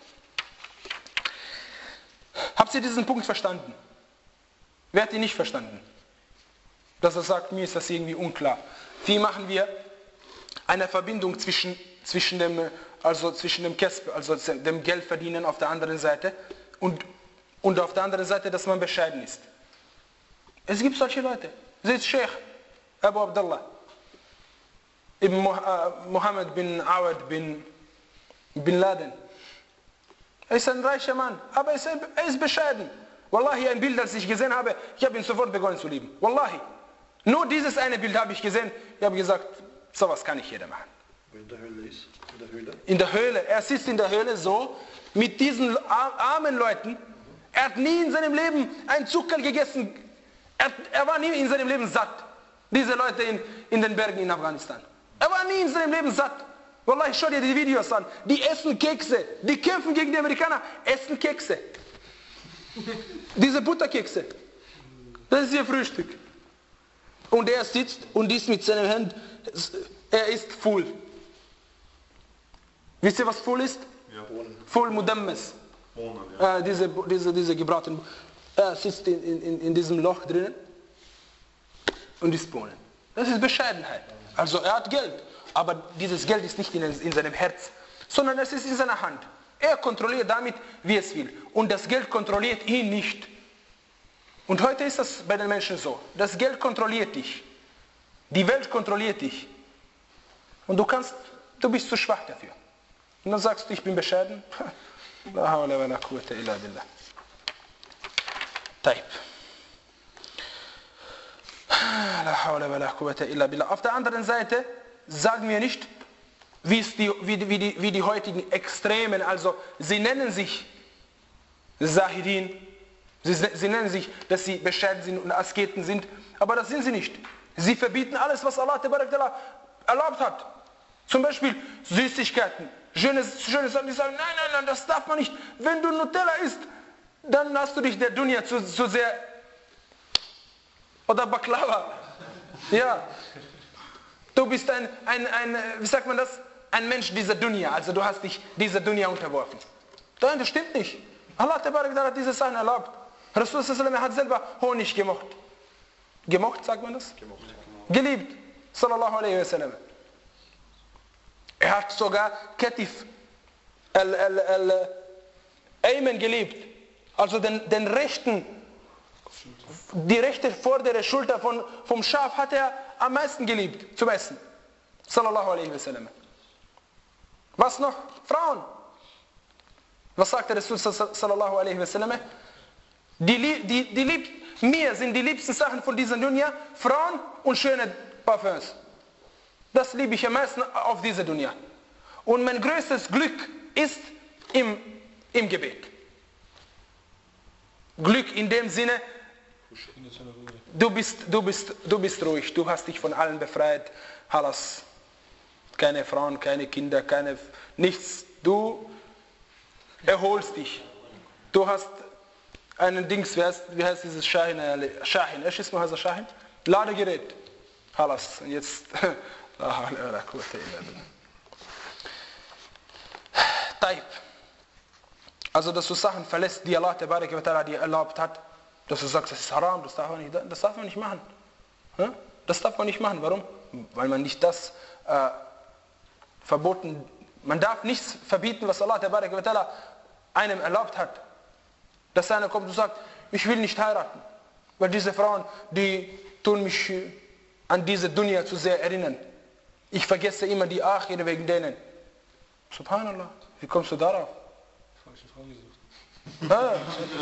Habt ihr diesen Punkt verstanden? Wer hat ihn nicht verstanden? Dass er sagt, mir ist das irgendwie unklar. Wie machen wir eine Verbindung zwischen, zwischen dem, also zwischen dem Kesb, also dem Geldverdienen auf der anderen Seite und, und auf der anderen Seite, dass man bescheiden ist? Es gibt solche Leute. Seht Sheikh Abu Abdullah ibn Muhammad bin Awad bin, bin Laden. Er ist ein reicher Mann, aber er ist, er ist bescheiden. Wallahi, ein Bild, das ich gesehen habe, ich habe ihn sofort begonnen zu lieben. Wallahi. Nur dieses eine Bild habe ich gesehen, ich habe gesagt, sowas kann nicht jeder machen. In der Höhle ist? In der Höhle? In der Höhle. Er sitzt in der Höhle so, mit diesen armen Leuten. Er hat nie in seinem Leben ein Zuckerl gegessen. Er, er war nie in seinem Leben satt. Diese Leute in, in den Bergen in Afghanistan. Er war nie in seinem Leben satt. Wallahi, schau dir die Videos an. Die essen Kekse. Die kämpfen gegen die Amerikaner, essen Kekse. Diese Butterkekse. Das ist ihr Frühstück. Und er sitzt und ist mit seinen Händen, er ist full. Wisst ihr, was full ist? Ja, Bohnen. Full Mudammes. Bohnen, ja. Äh, diese, diese, diese gebratenen. Er sitzt in, in, in diesem Loch drinnen und isst Bohnen. Das ist Bescheidenheit. Also er hat Geld, aber dieses Geld ist nicht in, in seinem Herz, sondern es ist in seiner Hand. Er kontrolliert damit, wie es will. Und das Geld kontrolliert ihn nicht. Und heute ist das bei den Menschen so. Das Geld kontrolliert dich. Die Welt kontrolliert dich. Und du kannst, du bist zu schwach dafür. Und dann sagst du, ich bin bescheiden. La hawla wa la quwwata illa billah. Taib. La hawla wa la quwwata illa billah. Auf der anderen Seite sagen wir nicht, wie, es die, wie, die, wie, die, wie die heutigen Extremen, also sie nennen sich Zahidin, sie, sie nennen sich, dass sie bescheiden sind und Asketen sind, aber das sind sie nicht. Sie verbieten alles, was Allah erlaubt hat. Zum Beispiel Süßigkeiten, schönes, schönes Sachen, die sagen, nein, nein, nein, das darf man nicht. Wenn du Nutella isst, dann hast du dich der Dunya zu, zu sehr, oder Baklava, ja. Du bist ein, ein, ein, wie sagt man das, ein Mensch dieser Dunya, also du hast dich dieser Dunya unterworfen. Nein, das stimmt nicht. Allah hat diese Sachen erlaubt. Rasul hat selber Honig gemocht. Gemocht, sagt man das? Gemocht. Geliebt, sallallahu alaihi wasallam. Er hat sogar Ketif, Ayman geliebt. Also den, den rechten, die rechte vordere Schulter von, vom Schaf hat er am meisten geliebt zum Essen. Sallallahu alaihi wasallam. Was noch? Frauen. Was sagt der Rasul sallallahu alaihi wasallam? Die, die, die lieb, mir sind die liebsten Sachen von dieser Dunya Frauen und schöne Parfums. Das liebe ich am meisten auf dieser Dunya. Und mein größtes Glück ist im, im Gebet. Glück in dem Sinne, du bist, du, bist, du bist ruhig, du hast dich von allen befreit, alles. Keine Frauen, keine Kinder, keine, nichts. Du erholst dich. Du hast einen Dings, wie heißt, wie heißt dieses Shahin? Shahin, ايش اسمه هذا Shahin? Ladegerät. Alles. Und jetzt, also, dass du Sachen verlässt, die Allah dir erlaubt hat, dass du sagst, das ist haram, das darf man nicht, das darf man nicht machen. Das darf man nicht machen. Warum? Weil man nicht das äh, verboten, man darf nichts verbieten, was Allah einem erlaubt hat. Dass einer kommt und sagt, ich will nicht heiraten, weil diese Frauen, die tun mich an diese Dunya zu sehr erinnern. Ich vergesse immer die Akhir wegen denen. Subhanallah, wie kommst du darauf? Falsche Frau gesucht. Ah.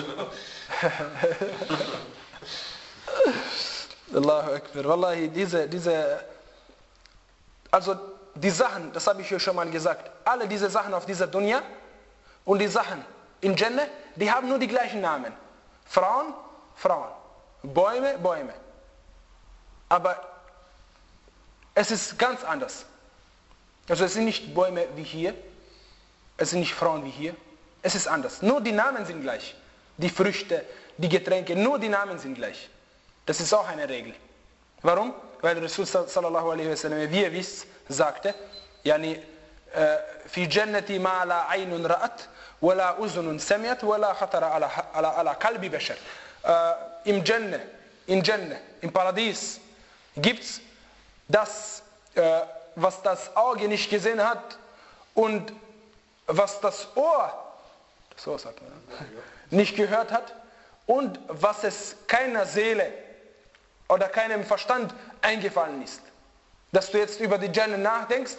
Allahu Akbar. Wallahi, diese, diese, also die Sachen, das habe ich hier schon mal gesagt, alle diese Sachen auf dieser Dunya und die Sachen in Jannah, die haben nur die gleichen Namen. Frauen, Frauen. Bäume, Bäume. Aber es ist ganz anders. Also es sind nicht Bäume wie hier, es sind nicht Frauen wie hier, es ist anders. Nur die Namen sind gleich. Die Früchte, die Getränke, nur die Namen sind gleich. Das ist auch eine Regel. Warum? Weil Rasul sallallahu alaihi wasallam, wie ihr wisst, sagte, yani, في جنة ما لا عين رأت ولا أذن سمعت ولا خطر على على على قلب بشر. Im Jannah, in Jannah, im Paradies gibt's das, was das Auge nicht gesehen hat und was das Ohr, das Ohr sagt man, nicht gehört hat und was es keiner Seele oder keinem Verstand eingefallen ist. Dass du jetzt über die Jannah nachdenkst,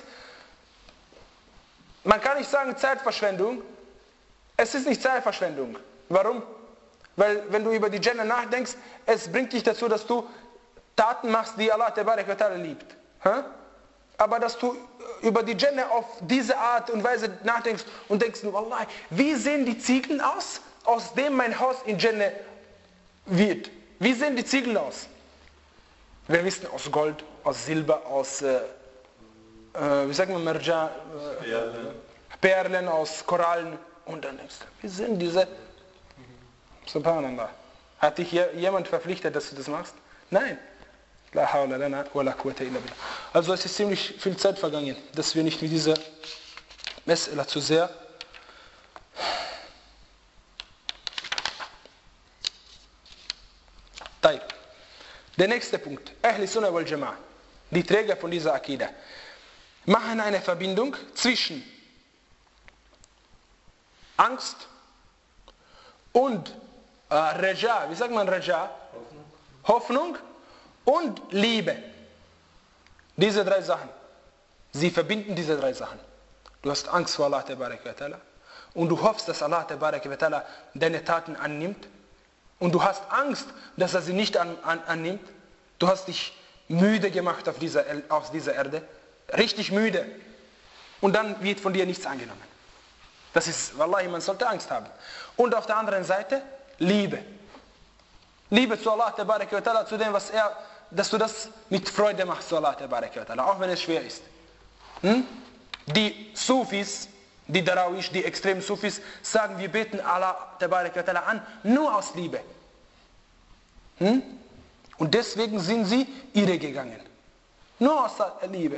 man kann nicht sagen Zeitverschwendung, es ist nicht Zeitverschwendung. Warum? Weil wenn du über die Jannah nachdenkst, es bringt dich dazu, dass du Taten machst, die Allah Tabarak wa Ta'ala liebt. Aber dass du über die Jannah auf diese Art und Weise nachdenkst und denkst, Wallahi, wie sehen die Ziegel aus, aus dem mein Haus in Jannah wird? Wie sehen die Ziegel aus? Wir wissen, aus Gold, aus Silber, aus, äh, äh, wie sagen wir, Marjan, äh, Perlen. Perlen, aus Korallen. Und dann denkst du, wie sind diese? Subhanallah. Hat dich jemand verpflichtet, dass du das machst? Nein. La hawla lana wa la quwwata illa billah. Also es ist ziemlich viel Zeit vergangen, dass wir nicht mit dieser Mas'ala zu sehr Taib. Der nächste Punkt, Ahli Sunnah wal Jama'ah, die Träger von dieser Akida, machen eine Verbindung zwischen Angst und äh, Raja, wie sagt man Raja? Hoffnung. Hoffnung und Liebe. Diese drei Sachen. Sie verbinden diese drei Sachen. Du hast Angst vor Allah Tabarak wa Ta'ala und du hoffst, dass Allah Tabarak wa Ta'ala deine Taten annimmt und du hast Angst, dass er sie nicht an, an, annimmt. Du hast dich müde gemacht auf dieser, auf dieser Erde. Richtig müde. Und dann wird von dir nichts angenommen. Das ist, Wallahi, man sollte Angst haben. Und auf der anderen Seite, Liebe. Liebe zu Allah Tabarak wa Ta'ala, zu dem, was er, dass du das mit Freude machst zu Allah Tabarak wa Ta'ala, auch wenn es schwer ist. Hm? Die Sufis, die Darawish, die extremen Sufis, sagen, wir beten Allah Tabarak wa Ta'ala an, nur aus Liebe. Hm? Und deswegen sind sie irre gegangen. Nur aus Liebe.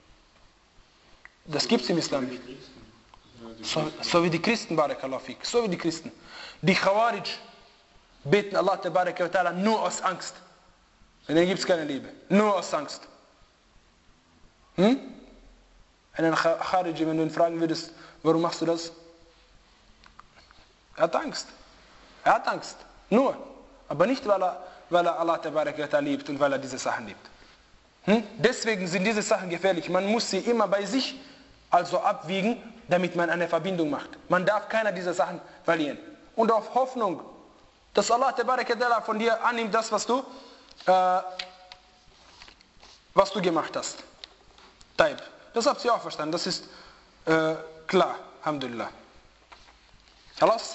Das gibt es im Islam nicht. So, so wie die Christen, Barakallahu fik, so wie die Christen. Die Khawarij beten Allah Tabarak wa Ta'ala nur aus Angst. Und dann gibt es keine Liebe. Nur aus Angst. Hm? Einen Khariji, wenn du ihn fragen würdest, warum machst du das? Er hat Angst. Er hat Angst. Nur. Aber nicht, weil er, weil er Allah Tabarak wa Ta'ala liebt und weil er diese Sachen liebt. Hm? Deswegen sind diese Sachen gefährlich. Man muss sie immer bei sich also abwiegen, damit man eine Verbindung macht. Man darf keiner dieser Sachen verlieren. Und auf Hoffnung, dass Allah Tabaraka von dir annimmt, das, was du, äh, was du gemacht hast. Taib. Das habt ihr auch verstanden. Das ist äh, klar. Alhamdulillah. Alles?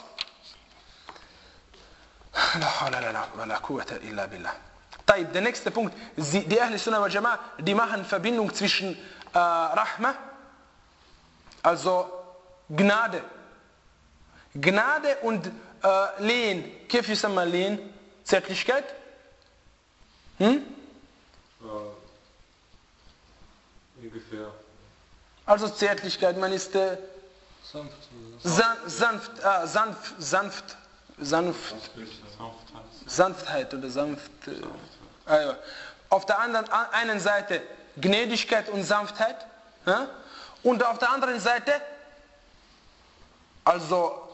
Der nächste Punkt, die Ahl Sunnah wal Jama'a, die machen Verbindung zwischen äh, Rahma, also Gnade, Gnade und äh, Lehen. Kif yusamma Lehen? Zärtlichkeit? Hm? Uh, ungefähr. Also Zärtlichkeit, man ist äh, sanft, san, sanft, äh, sanft, sanft, sanft, Sanftheit oder sanft. Äh, auf der anderen, einen Seite Gnädigkeit und Sanftheit, ja? Und auf der anderen Seite also,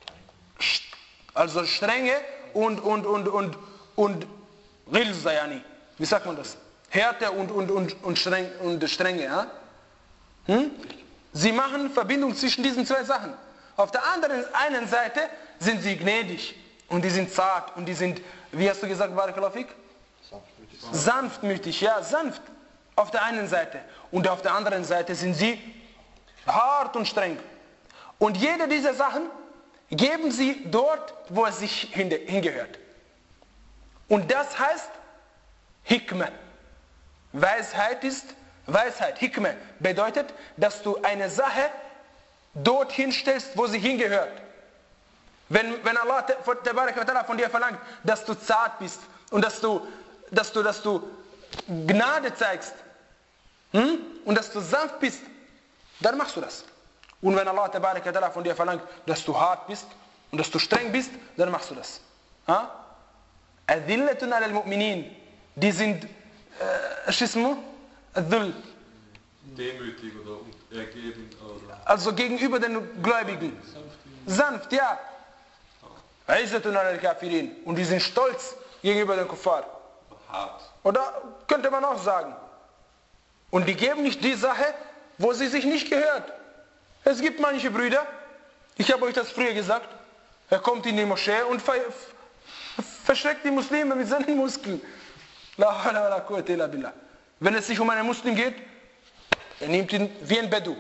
also Strenge und und und und und Ghilza, wie sagt man das? Härte und und und und streng und Strenge, ja? Hm? Sie machen Verbindung zwischen diesen zwei Sachen. Auf der anderen einen Seite sind sie gnädig und die sind zart und die sind, wie hast du gesagt, Barakallahu fik? Sanftmütig. Sanftmütig, ja, sanft. Auf der einen Seite. Und auf der anderen Seite sind sie hart und streng. Und jede dieser Sachen geben sie dort, wo es sich hingehört. Und das heißt Hikmah. Weisheit ist Weisheit. Hikmah bedeutet, dass du eine Sache dorthin stellst, wo sie hingehört. Wenn, wenn Allah von dir verlangt, dass du zart bist und dass du, dass du, dass du Gnade zeigst, hm? Und dass du sanft bist, dann machst du das. Und wenn Allah von dir verlangt, dass du hart bist und dass du streng bist, dann machst du das. Adillatun ala al-Mu'minin, die sind äh, Schismo, Adhull. Demütig oder ergebend. Oder also gegenüber den Gläubigen. Sanft, ja. Izzatun ala al-Kafirin. Und die sind stolz gegenüber den Kuffar. hart. Oder könnte man auch sagen. Und die geben nicht die Sache, wo sie sich nicht gehört. Es gibt manche Brüder, ich habe euch das früher gesagt, er kommt in die Moschee und ver verschreckt die Muslime mit seinen Muskeln. Wenn es sich um einen Muslim geht, er nimmt ihn wie ein Bedu.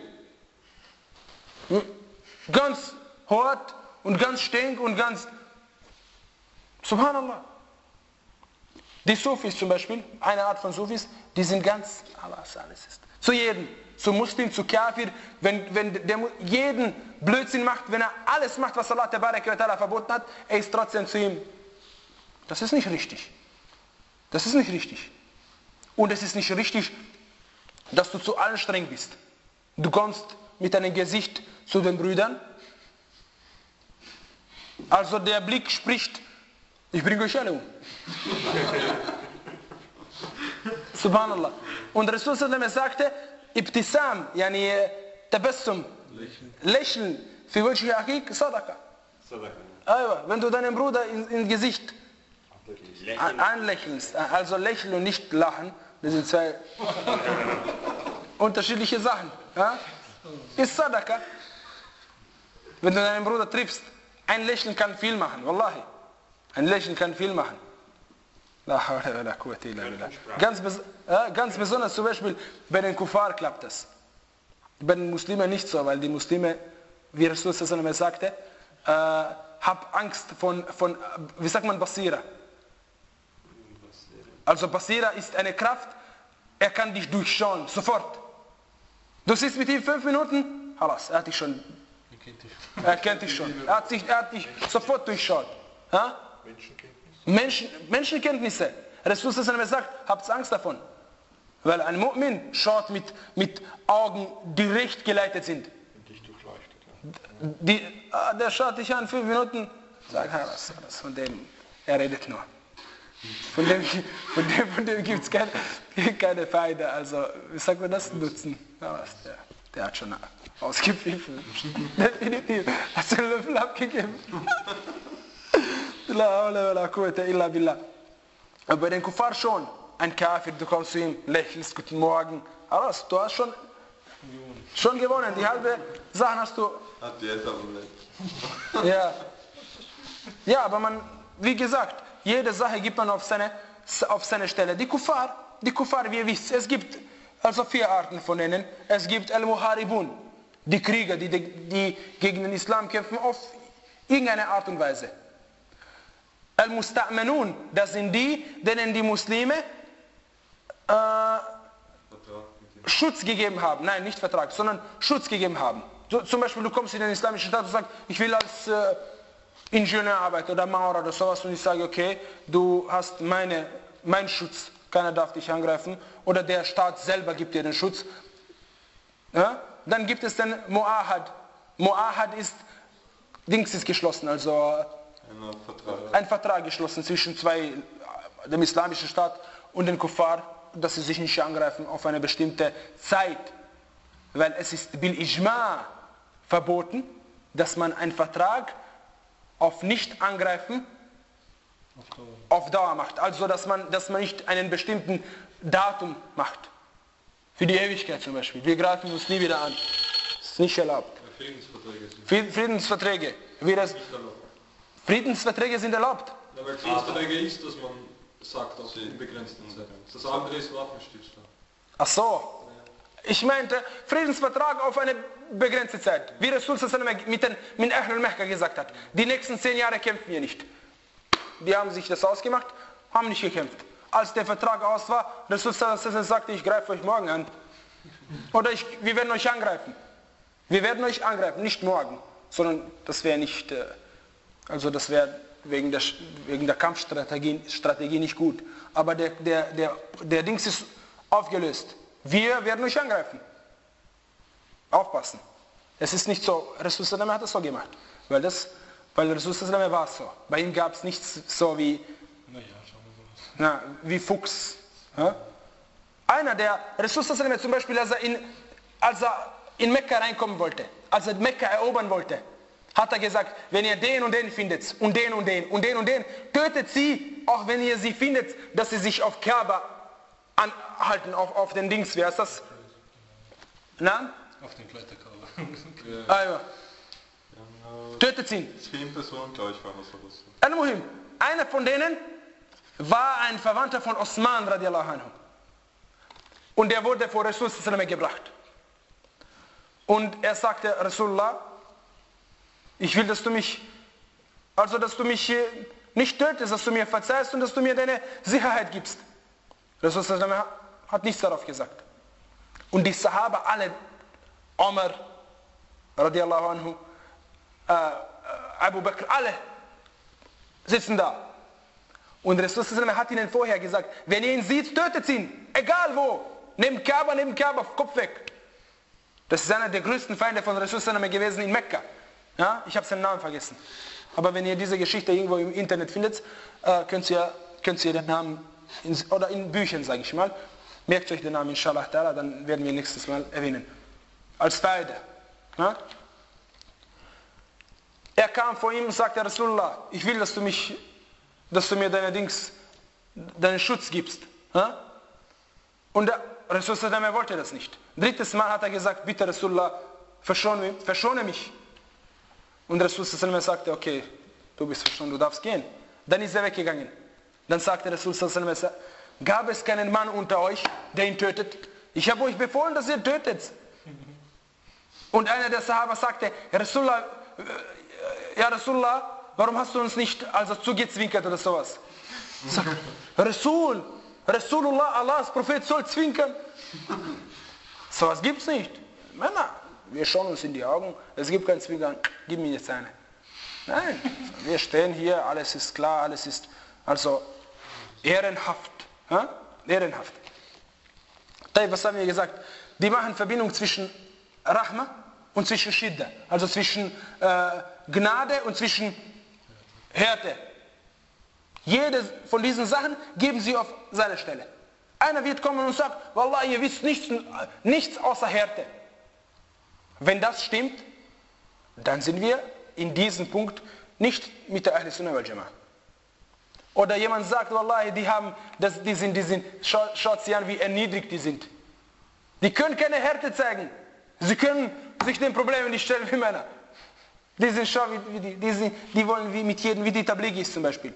Ganz hart und ganz stink und ganz... Subhanallah. Die Sufis zum Beispiel, eine Art von Sufis, die sind ganz... alles, alles ist. Zu jedem, zu Muslim, zu Kafir, wenn, wenn der jeden Blödsinn macht, wenn er alles macht, was Allah verboten hat, er ist trotzdem zu ihm. Das ist nicht richtig. Das ist nicht richtig. Und es ist nicht richtig, dass du zu allen streng bist. Du kommst mit deinem Gesicht zu den Brüdern. Also der Blick spricht, ich bringe euch alle um. Subhanallah. Und Rasul sagte, Ibtisam, yani Tabassum, Lächeln, für welche Akik, Sadaqa. Sadaqa. Wenn du deinem Bruder ins in Gesicht an, anlächelst, also lächeln und nicht lachen, das sind zwei unterschiedliche Sachen. Ja? Ist Sadaqa. Wenn du deinen Bruder triffst, ein Lächeln kann viel machen, wallahi. Ein Lächeln kann viel machen. Ganz, äh, ganz besonders zum Beispiel bei den Kuffar klappt das. Bei den Muslimen nicht so, weil die Muslime, wie Rasul sagte, äh, hab Angst von, von, wie sagt man, Basira. Also Basira ist eine Kraft, er kann dich durchschauen, sofort. Du siehst mit ihm fünf Minuten, halas, er hat dich schon, er kennt dich schon, er hat, sich, er hat dich sofort durchschaut. Ha? Menschen, Menschenkenntnisse. Rasul sagt, habt Angst davon. Weil ein Mu'min schaut mit, mit Augen, die recht geleitet sind. Dich durchleuchtet. Die, ah, der schaut dich an, fünf Minuten, sagt, was, was von dem, er redet nur. Von dem, von dem, von dem gibt es keine, keine Feinde. Also, wie sagt man das? Nutzen. Ja, was, der, der hat schon ausgepfiffen. Definitiv. Hast du einen Löffel abgegeben? La hawla wa la quwwata illa billah. Aber bei den Kuffar schon. ein Kafir, du kommst zu ihm, lächelst, guten Morgen, alles, du hast schon, schon gewonnen, die halbe Sache hast du. Hat die Eltern nicht. Ja. Ja, aber man, wie gesagt, jede Sache gibt man auf seine, auf seine Stelle. Die Kuffar, die Kuffar, wie ihr wisst, es gibt also vier Arten von denen. Es gibt Al-Muharibun, die Krieger, die, die, die gegen den Islam kämpfen, auf irgendeine Art und Weise. Al-Musta'manun, das sind die, denen die Muslime äh, Schutz gegeben haben. Nein, nicht Vertrag, sondern Schutz gegeben haben. So, zum Beispiel, du kommst in den islamischen Staat und sagst, ich will als äh, Ingenieur arbeiten oder Maurer oder sowas, und ich sage, okay, du hast meine, meinen Schutz, keiner darf dich angreifen, oder der Staat selber gibt dir den Schutz. Ja? Dann gibt es den Mu'ahad. Mu'ahad ist, Dings ist geschlossen, also ein Vertrag. ein Vertrag geschlossen zwischen zwei, dem islamischen Staat und den Kuffar, dass sie sich nicht angreifen auf eine bestimmte Zeit. Weil es ist bil Ijma verboten, dass man einen Vertrag auf Nicht-Angreifen auf Dauer. auf Dauer macht. Also dass man, dass man nicht einen bestimmten Datum macht. Für die Ewigkeit zum Beispiel. Wir greifen uns nie wieder an. Das ist nicht erlaubt. Friedensverträge sind Friedensverträge. Wie das, nicht erlaubt. Friedensverträge sind erlaubt. Ja, weil Friedensverträge ist, dass man sagt, auf die begrenzte Zeit. Das andere ist Waffenstillstand. Ach so. Ich meinte Friedensvertrag auf eine begrenzte Zeit. Wie Rasul mit den mit Ahl al-Mekka gesagt hat. Die nächsten zehn Jahre kämpfen wir nicht. Die haben sich das ausgemacht, haben nicht gekämpft. Als der Vertrag aus war, Rasul sagte, ich greife euch morgen an. Oder ich, wir werden euch angreifen. Wir werden euch angreifen, nicht morgen. Sondern das wäre nicht, also das wäre wegen der, wegen der Kampfstrategie Strategie nicht gut. Aber der, der, der, der Dings ist aufgelöst. Wir werden euch angreifen. Aufpassen. Es ist nicht so, Rasul hat das so gemacht. Weil, das, weil Rasul war so. Bei ihm gab es nichts so wie, na, wie Fuchs. Ja? Einer, der Rasul zum Beispiel, als er, in, als er in Mekka reinkommen wollte, als er Mekka erobern wollte, hat er gesagt, wenn ihr den und den findet, und den und den, und den und den, tötet sie, auch wenn ihr sie findet, dass sie sich auf Kaaba anhalten, auf, auf den Dings, wie heißt das? Na? Auf den Kletterkabel. Ah, ja. Tötet sie. Zehn Personen, glaube ich, waren das sowas. Al-Muhim, einer von denen war ein Verwandter von Osman radiallahu anhu. Und der wurde vor Rasul gebracht. Und er sagte, Rasulullah, ich will, dass du mich, also dass du mich nicht tötest, dass du mir verzeihst und dass du mir deine Sicherheit gibst. Rasul hat nichts darauf gesagt. Und die Sahaba alle, Omar radiallahu anhu, äh, Abu Bakr, alle sitzen da. Und Rasul hat ihnen vorher gesagt, wenn ihr ihn seht, tötet ihn, egal wo, neben Kaaba, neben Kaaba, Kopf weg. Das ist einer der größten Feinde von Rasul gewesen in Mekka. Ja, ich habe seinen Namen vergessen. Aber wenn ihr diese Geschichte irgendwo im Internet findet, äh, könnt, ihr, könnt ihr den Namen, in, oder in Büchern, sage ich mal, merkt euch den Namen, inshallah ta'ala, dann werden wir nächstes Mal erwähnen. Als Faide. Ja? Er kam vor ihm und sagte, Rasulullah, ich will, dass du mich, dass du mir deine Dings, deinen Schutz gibst. Ja? Und der Rasulullah, er wollte das nicht. Drittes Mal hat er gesagt, bitte Rasulullah, verschone, verschone mich. Und Rasulullah sagte, okay, du bist verschont, du darfst gehen. Dann ist er weggegangen. Dann sagte Rasulullah, gab es keinen Mann unter euch, der ihn tötet? Ich habe euch befohlen, dass ihr tötet. Und einer der Sahaba sagte, Rasulullah, ja Rasulullah, warum hast du uns nicht also zugezwinkert oder sowas? Sag, Rasul, Rasulullah, Allahs Prophet soll zwinkern. Sowas gibt es nicht. Männer, wir schauen uns in die Augen, es gibt kein Zwinkern, gib mir jetzt eine. Nein, wir stehen hier, alles ist klar, alles ist also ehrenhaft. Ja? Ehrenhaft. Was haben wir gesagt? Die machen Verbindung zwischen Rahma und zwischen Shidda, also zwischen äh, Gnade und zwischen Härte. Jede von diesen Sachen geben sie auf seine Stelle. Einer wird kommen und sagt, Wallah, ihr wisst nichts, nichts außer Härte. Wenn das stimmt, dann sind wir in diesem Punkt nicht mit der Ahl Sunnah wal Jama'ah. Oder jemand sagt, Wallahi, die haben, das, die sind, die sind, schaut, schaut sie an, wie erniedrigt die sind. Die können keine Härte zeigen. Sie können sich den Problemen nicht stellen wie Männer. Die sind schon wie, wie die, die, sind, die wollen wie mit jedem, wie die Tabligis zum Beispiel.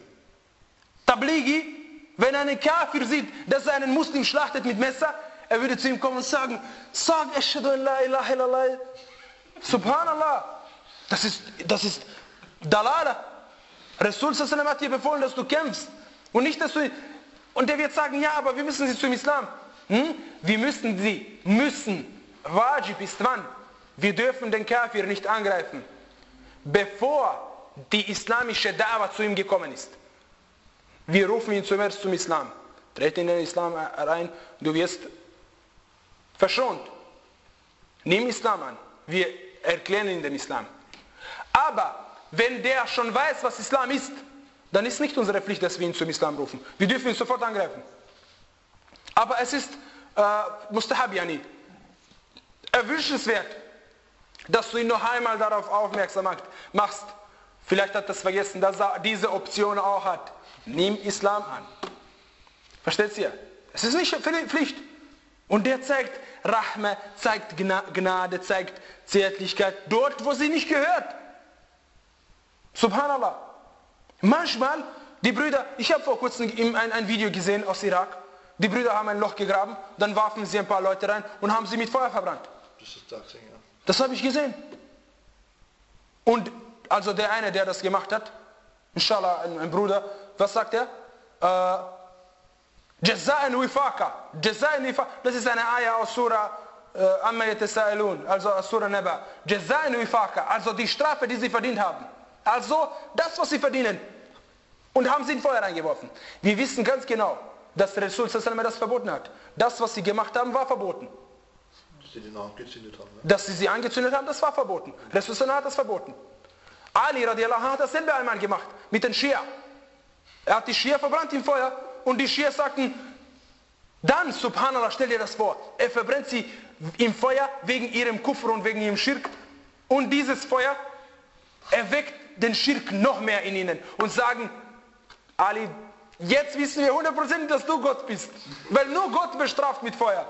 Tabligi, wenn er einen Kafir sieht, dass er einen Muslim schlachtet mit Messer, er würde zu ihm kommen und sagen, sag Ashhadu an la ilaha illallah. Subhanallah. Das ist, das ist Dalala. Rasul sallallahu hat dir befohlen, dass du kämpfst. Und nicht, dass du... Und der wird sagen, ja, aber wir müssen sie zum Islam. Hm? Wir müssen sie, müssen. Wajib ist wann? Wir dürfen den Kafir nicht angreifen, bevor die islamische Da'wah zu ihm gekommen ist. Wir rufen ihn zuerst zum Islam. Trete in den Islam rein, du wirst verschont. Nimm Islam an. Wir erklären ihm den Islam. Aber wenn der schon weiß, was Islam ist, dann ist nicht unsere Pflicht, dass wir ihn zum Islam rufen. Wir dürfen ihn sofort angreifen. Aber es ist äh, Mustahab yani, erwünschenswert, dass du ihn noch einmal darauf aufmerksam machst. Vielleicht hat er es vergessen, dass er diese Option auch hat. Nimm Islam an. Versteht ihr? Es ist nicht Pflicht. Und der zeigt Rahma, zeigt Gnade, zeigt Zärtlichkeit dort, wo sie nicht gehört. Subhanallah. Manchmal, die Brüder, ich habe vor kurzem ein, ein Video gesehen aus Irak, die Brüder haben ein Loch gegraben, dann warfen sie ein paar Leute rein und haben sie mit Feuer verbrannt. Das ist das, ja. Das habe ich gesehen. Und also der eine, der das gemacht hat, inshallah, ein, ein Bruder, was sagt er? Äh, Jaza'an wifaka. Jaza'an wifaka. Das ist eine Ayah aus Surah äh, Amma yatasa'alun, also aus Surah Naba. Jaza'an wifaka, also die Strafe, die sie verdient haben. Also das, was sie verdienen. Und haben sie in Feuer reingeworfen. Wir wissen ganz genau, dass der Rasul sallallahu alaihi wasallam das verboten hat. Das, was sie gemacht haben, war verboten. Dass sie den angezündet haben. Ne? Dass sie sie angezündet haben, das war verboten. Rasul sallallahu alaihi wasallam hat das verboten. Ali radiallahu anhu hat dasselbe einmal gemacht. Mit den Schia. Er hat die Schia verbrannt im Feuer. Und die Schia sagten, dann, subhanallah, stell dir das vor, er verbrennt sie im Feuer wegen ihrem Kufr und wegen ihrem Schirk. Und dieses Feuer erweckt den Schirk noch mehr in ihnen und sagen, Ali, jetzt wissen wir hundertprozentig, dass du Gott bist, weil nur Gott bestraft mit Feuer.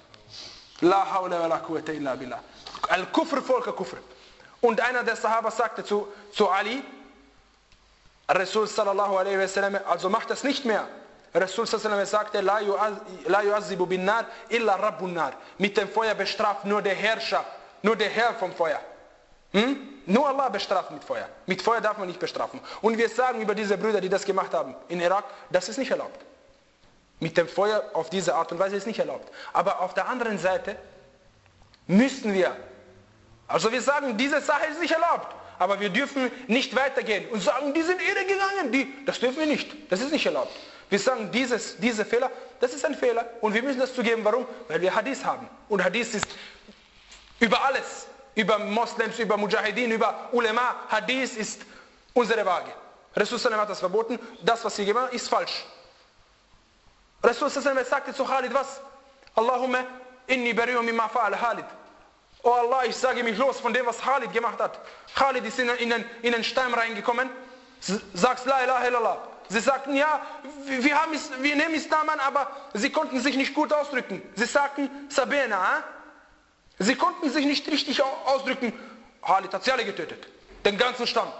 La hawla wa la quwwata illa billah. Al-Kufr folgt Kufr. Und einer der Sahaba sagte zu, zu Ali, Rasul sallallahu alaihi wasallam, also macht das nicht mehr. Rasul sallallahu alaihi wasallam sagte, la yu'azzibu bin nar illa rabbun nar. Mit dem Feuer bestraft nur der Herrscher, nur der Herr vom Feuer. Hm? Nur Allah bestraft mit Feuer. Mit Feuer darf man nicht bestrafen. Und wir sagen über diese Brüder, die das gemacht haben in Irak, das ist nicht erlaubt. Mit dem Feuer auf diese Art und Weise ist nicht erlaubt. Aber auf der anderen Seite müssen wir, also wir sagen, diese Sache ist nicht erlaubt, aber wir dürfen nicht weitergehen und sagen, die sind irre gegangen, die, das dürfen wir nicht, das ist nicht erlaubt. Wir sagen, dieses, diese Fehler, das ist ein Fehler und wir müssen das zugeben. Warum? Weil wir Hadith haben. Und Hadith ist über alles. Über Moslems, über Mujahideen, über Ulema. Hadith ist unsere Waage. Rasul sallam hat das verboten. Das, was sie gemacht haben, ist falsch. Rasul sallam sagte zu Khalid was? Allahumma inni bari'un mimma fa'ala Khalid. Oh Allah, ich sage mich los von dem, was Khalid gemacht hat. Khalid ist in, in, in den Stein reingekommen. Sagst la ilaha illallah. Sie sagten, ja, wir, haben, wir nehmen Islam an, aber sie konnten sich nicht gut ausdrücken. Sie sagten, Sabena, äh? Sie konnten sich nicht richtig ausdrücken. Khalid hat sie alle getötet. Den ganzen Stamm.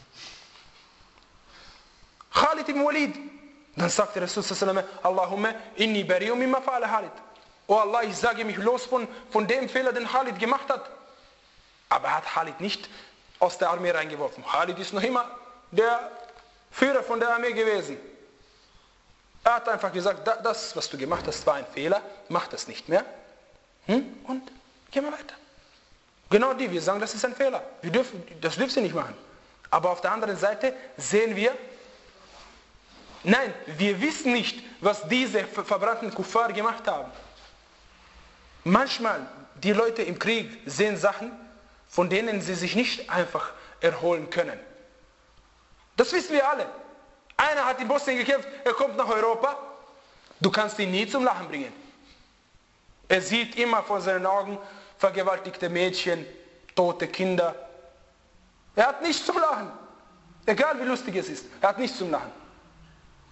Khalid ibn Walid. Dann sagte Rasul sallallahu alaihi wasallam, Allahumma inni bari'un mimma fa'ala Khalid. Oh Allah, ich sage mich los von, von dem Fehler, den Khalid gemacht hat. Aber er hat Khalid nicht aus der Armee reingeworfen. Khalid ist noch immer der Führer von der Armee gewesen. Er hat einfach gesagt, das, was du gemacht hast, war ein Fehler, mach das nicht mehr. Hm? Und gehen wir weiter. Genau die, wir sagen, das ist ein Fehler. Wir dürfen, das dürfen sie nicht machen. Aber auf der anderen Seite sehen wir, nein, wir wissen nicht, was diese verbrannten Kuffar gemacht haben. Manchmal, die Leute im Krieg sehen Sachen, von denen sie sich nicht einfach erholen können. Das wissen wir alle. Einer hat in Bosnien gekämpft, er kommt nach Europa, du kannst ihn nie zum Lachen bringen. Er sieht immer vor seinen Augen vergewaltigte Mädchen, tote Kinder. Er hat nichts zum Lachen. Egal wie lustig es ist, er hat nichts zum Lachen.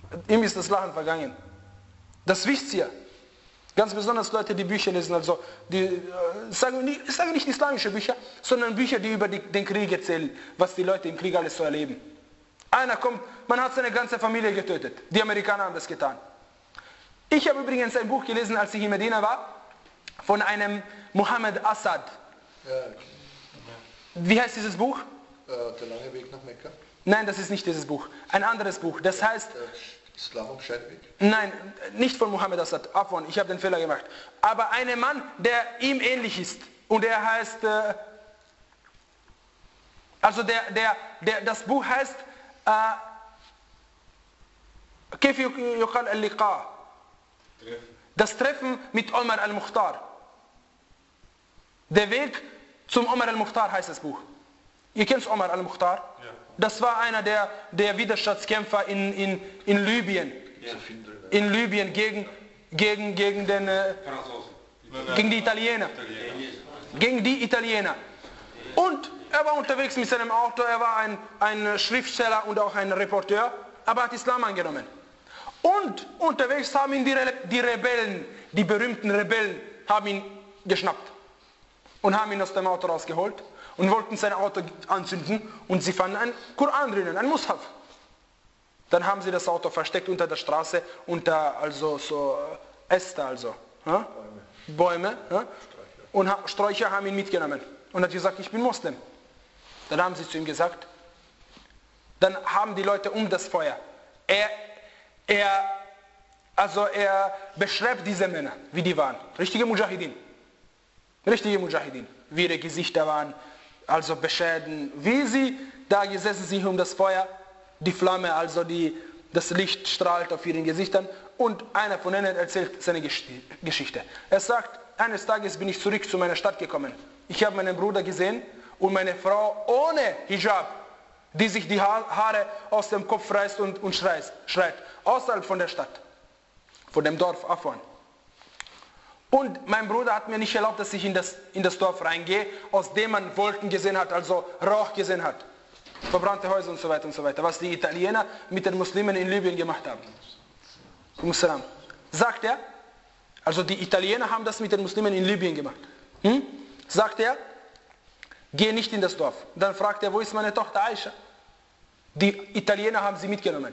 Ihm ist das Lachen vergangen. Das wisst ihr. Ganz besonders Leute, die Bücher lesen, also die äh, sagen, nicht, sagen nicht islamische Bücher, sondern Bücher, die über die, den Krieg erzählen, was die Leute im Krieg alles so erleben. Einer kommt, man hat seine ganze Familie getötet. Die Amerikaner haben das getan. Ich habe übrigens ein Buch gelesen, als ich in Medina war, von einem Mohammed Assad. Ja. Wie heißt dieses Buch? Äh, der lange Weg nach Mekka? Nein, das ist nicht dieses Buch. Ein anderes Buch. Das heißt... Der Islam am Scheideweg? Nein, nicht von Mohammed Assad. Afwan, ich habe den Fehler gemacht. Aber ein Mann, der ihm ähnlich ist. Und er heißt... Äh, also der, der, der, das Buch heißt... Äh, كيف يقال اللقاء. Das Treffen mit Omar al-Mukhtar. Der Weg zum Omar al-Mukhtar heißt das Buch. Ihr kennt Omar al-Mukhtar? Ja. Das war einer der, der Widerstandskämpfer in, in, in Libyen. Ja. In Libyen gegen, gegen, gegen, den, äh, gegen die Italiener. Italiener. Gegen die Italiener. Und er war unterwegs mit seinem Auto, er war ein, ein Schriftsteller und auch ein Reporter, aber hat Islam angenommen. Und unterwegs haben ihn die, Re die Rebellen, die berühmten Rebellen, haben ihn geschnappt. Und haben ihn aus dem Auto rausgeholt und wollten sein Auto anzünden und sie fanden einen Koran drinnen, einen Mushaf. Dann haben sie das Auto versteckt unter der Straße, unter also so Äste, also ja? Bäume, ja? Und Sträucher haben ihn mitgenommen und hat gesagt, ich bin Muslim. Dann haben sie zu ihm gesagt, dann haben die Leute um das Feuer. Er, er, also er beschreibt diese Männer, wie die waren, richtige Mujahideen. Richtige Mujahideen, wie ihre Gesichter waren, also beschäden, wie sie da gesessen sind um das Feuer, die Flamme, also die, das Licht strahlt auf ihren Gesichtern und einer von ihnen erzählt seine Geschichte. Er sagt, eines Tages bin ich zurück zu meiner Stadt gekommen. Ich habe meinen Bruder gesehen und meine Frau ohne Hijab, die sich die Haare aus dem Kopf reißt und, und schreit, schreit, außerhalb von der Stadt, von dem Dorf Afwan. Und mein Bruder hat mir nicht erlaubt, dass ich in das, in das Dorf reingehe, aus dem man Wolken gesehen hat, also Rauch gesehen hat. Verbrannte Häuser und so weiter und so weiter. Was die Italiener mit den Muslimen in Libyen gemacht haben. Sagt er, also die Italiener haben das mit den Muslimen in Libyen gemacht. Hm? Sagt er, geh nicht in das Dorf. Dann fragt er, wo ist meine Tochter Aisha? Die Italiener haben sie mitgenommen.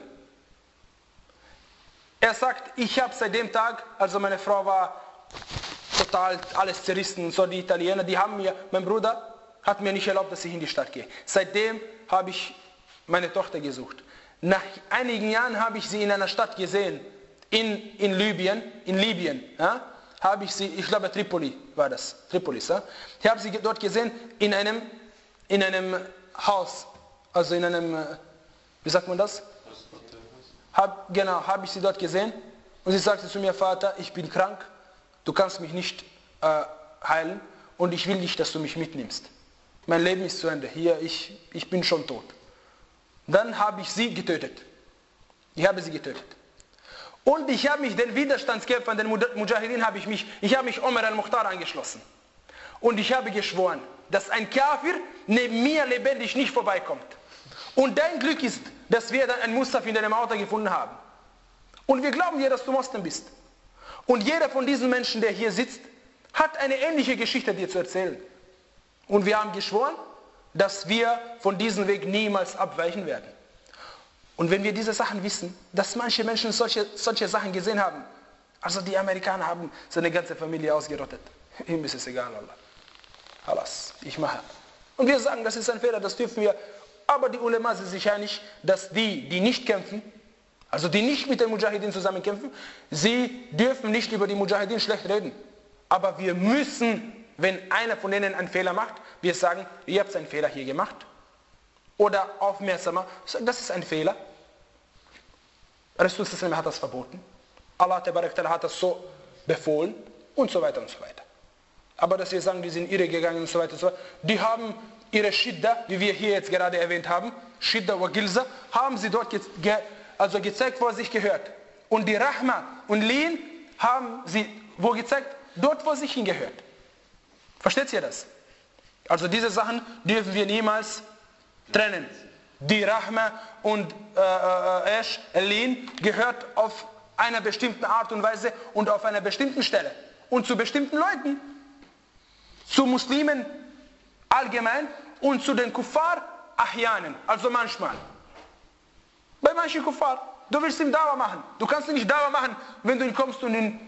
Er sagt, ich habe seit dem Tag, also meine Frau war total alles zerrissen, so die Italiener, die haben mir, mein Bruder hat mir nicht erlaubt, dass ich in die Stadt gehe. Seitdem habe ich meine Tochter gesucht. Nach einigen Jahren habe ich sie in einer Stadt gesehen, in, in Libyen, in Libyen, ja, habe ich sie, ich glaube Tripoli war das, Tripolis, ja. Ich habe sie dort gesehen, in einem, in einem Haus, also in einem, wie sagt man das? Hab, genau, habe ich sie dort gesehen und sie sagte zu mir, Vater, ich bin krank, du kannst mich nicht äh, heilen und ich will nicht, dass du mich mitnimmst. Mein Leben ist zu Ende, hier, ich, ich bin schon tot. Dann habe ich sie getötet. Ich habe sie getötet. Und ich habe mich den Widerstandskämpfern, den Mujahideen, habe ich mich, ich habe mich Omar al-Mukhtar angeschlossen. Und ich habe geschworen, dass ein Kafir neben mir lebendig nicht vorbeikommt. Und dein Glück ist, dass wir dann ein Mushaf in deinem Auto gefunden haben. Und wir glauben dir, dass du Moslem bist. Und jeder von diesen Menschen, der hier sitzt, hat eine ähnliche Geschichte dir zu erzählen. Und wir haben geschworen, dass wir von diesem Weg niemals abweichen werden. Und wenn wir diese Sachen wissen, dass manche Menschen solche, solche Sachen gesehen haben, also die Amerikaner haben seine ganze Familie ausgerottet. Ihm ist es egal, Allah. Alles, ich mache. Und wir sagen, das ist ein Fehler, das dürfen wir. Aber die Ulema sind sich einig, dass die, die nicht kämpfen, also die nicht mit den Mujahideen zusammenkämpfen, sie dürfen nicht über die Mujahideen schlecht reden. Aber wir müssen, wenn einer von denen einen Fehler macht, wir sagen, ihr habt einen Fehler hier gemacht. Oder aufmerksamer, das ist ein Fehler. Rasul hat das verboten. Allah hat das so befohlen und so weiter und so weiter. Aber dass wir sagen, die sind irre gegangen und so weiter und so weiter, die haben ihre Shidda, wie wir hier jetzt gerade erwähnt haben, Shidda wa Gilza, haben sie dort ge also gezeigt, wo er sich gehört. Und die Rahma und Lin haben sie wo gezeigt, dort, wo er sich hingehört. Versteht ihr das? Also diese Sachen dürfen wir niemals trennen. Die Rahma und äh, Esh, Lin gehört auf einer bestimmten Art und Weise und auf einer bestimmten Stelle. Und zu bestimmten Leuten. Zu Muslimen allgemein und zu den Kuffar Ahyanen, also manchmal. Bei manchen Kuffar. Du willst ihm Dawa machen. Du kannst ihn nicht Dawa machen, wenn du ihn kommst und ihn...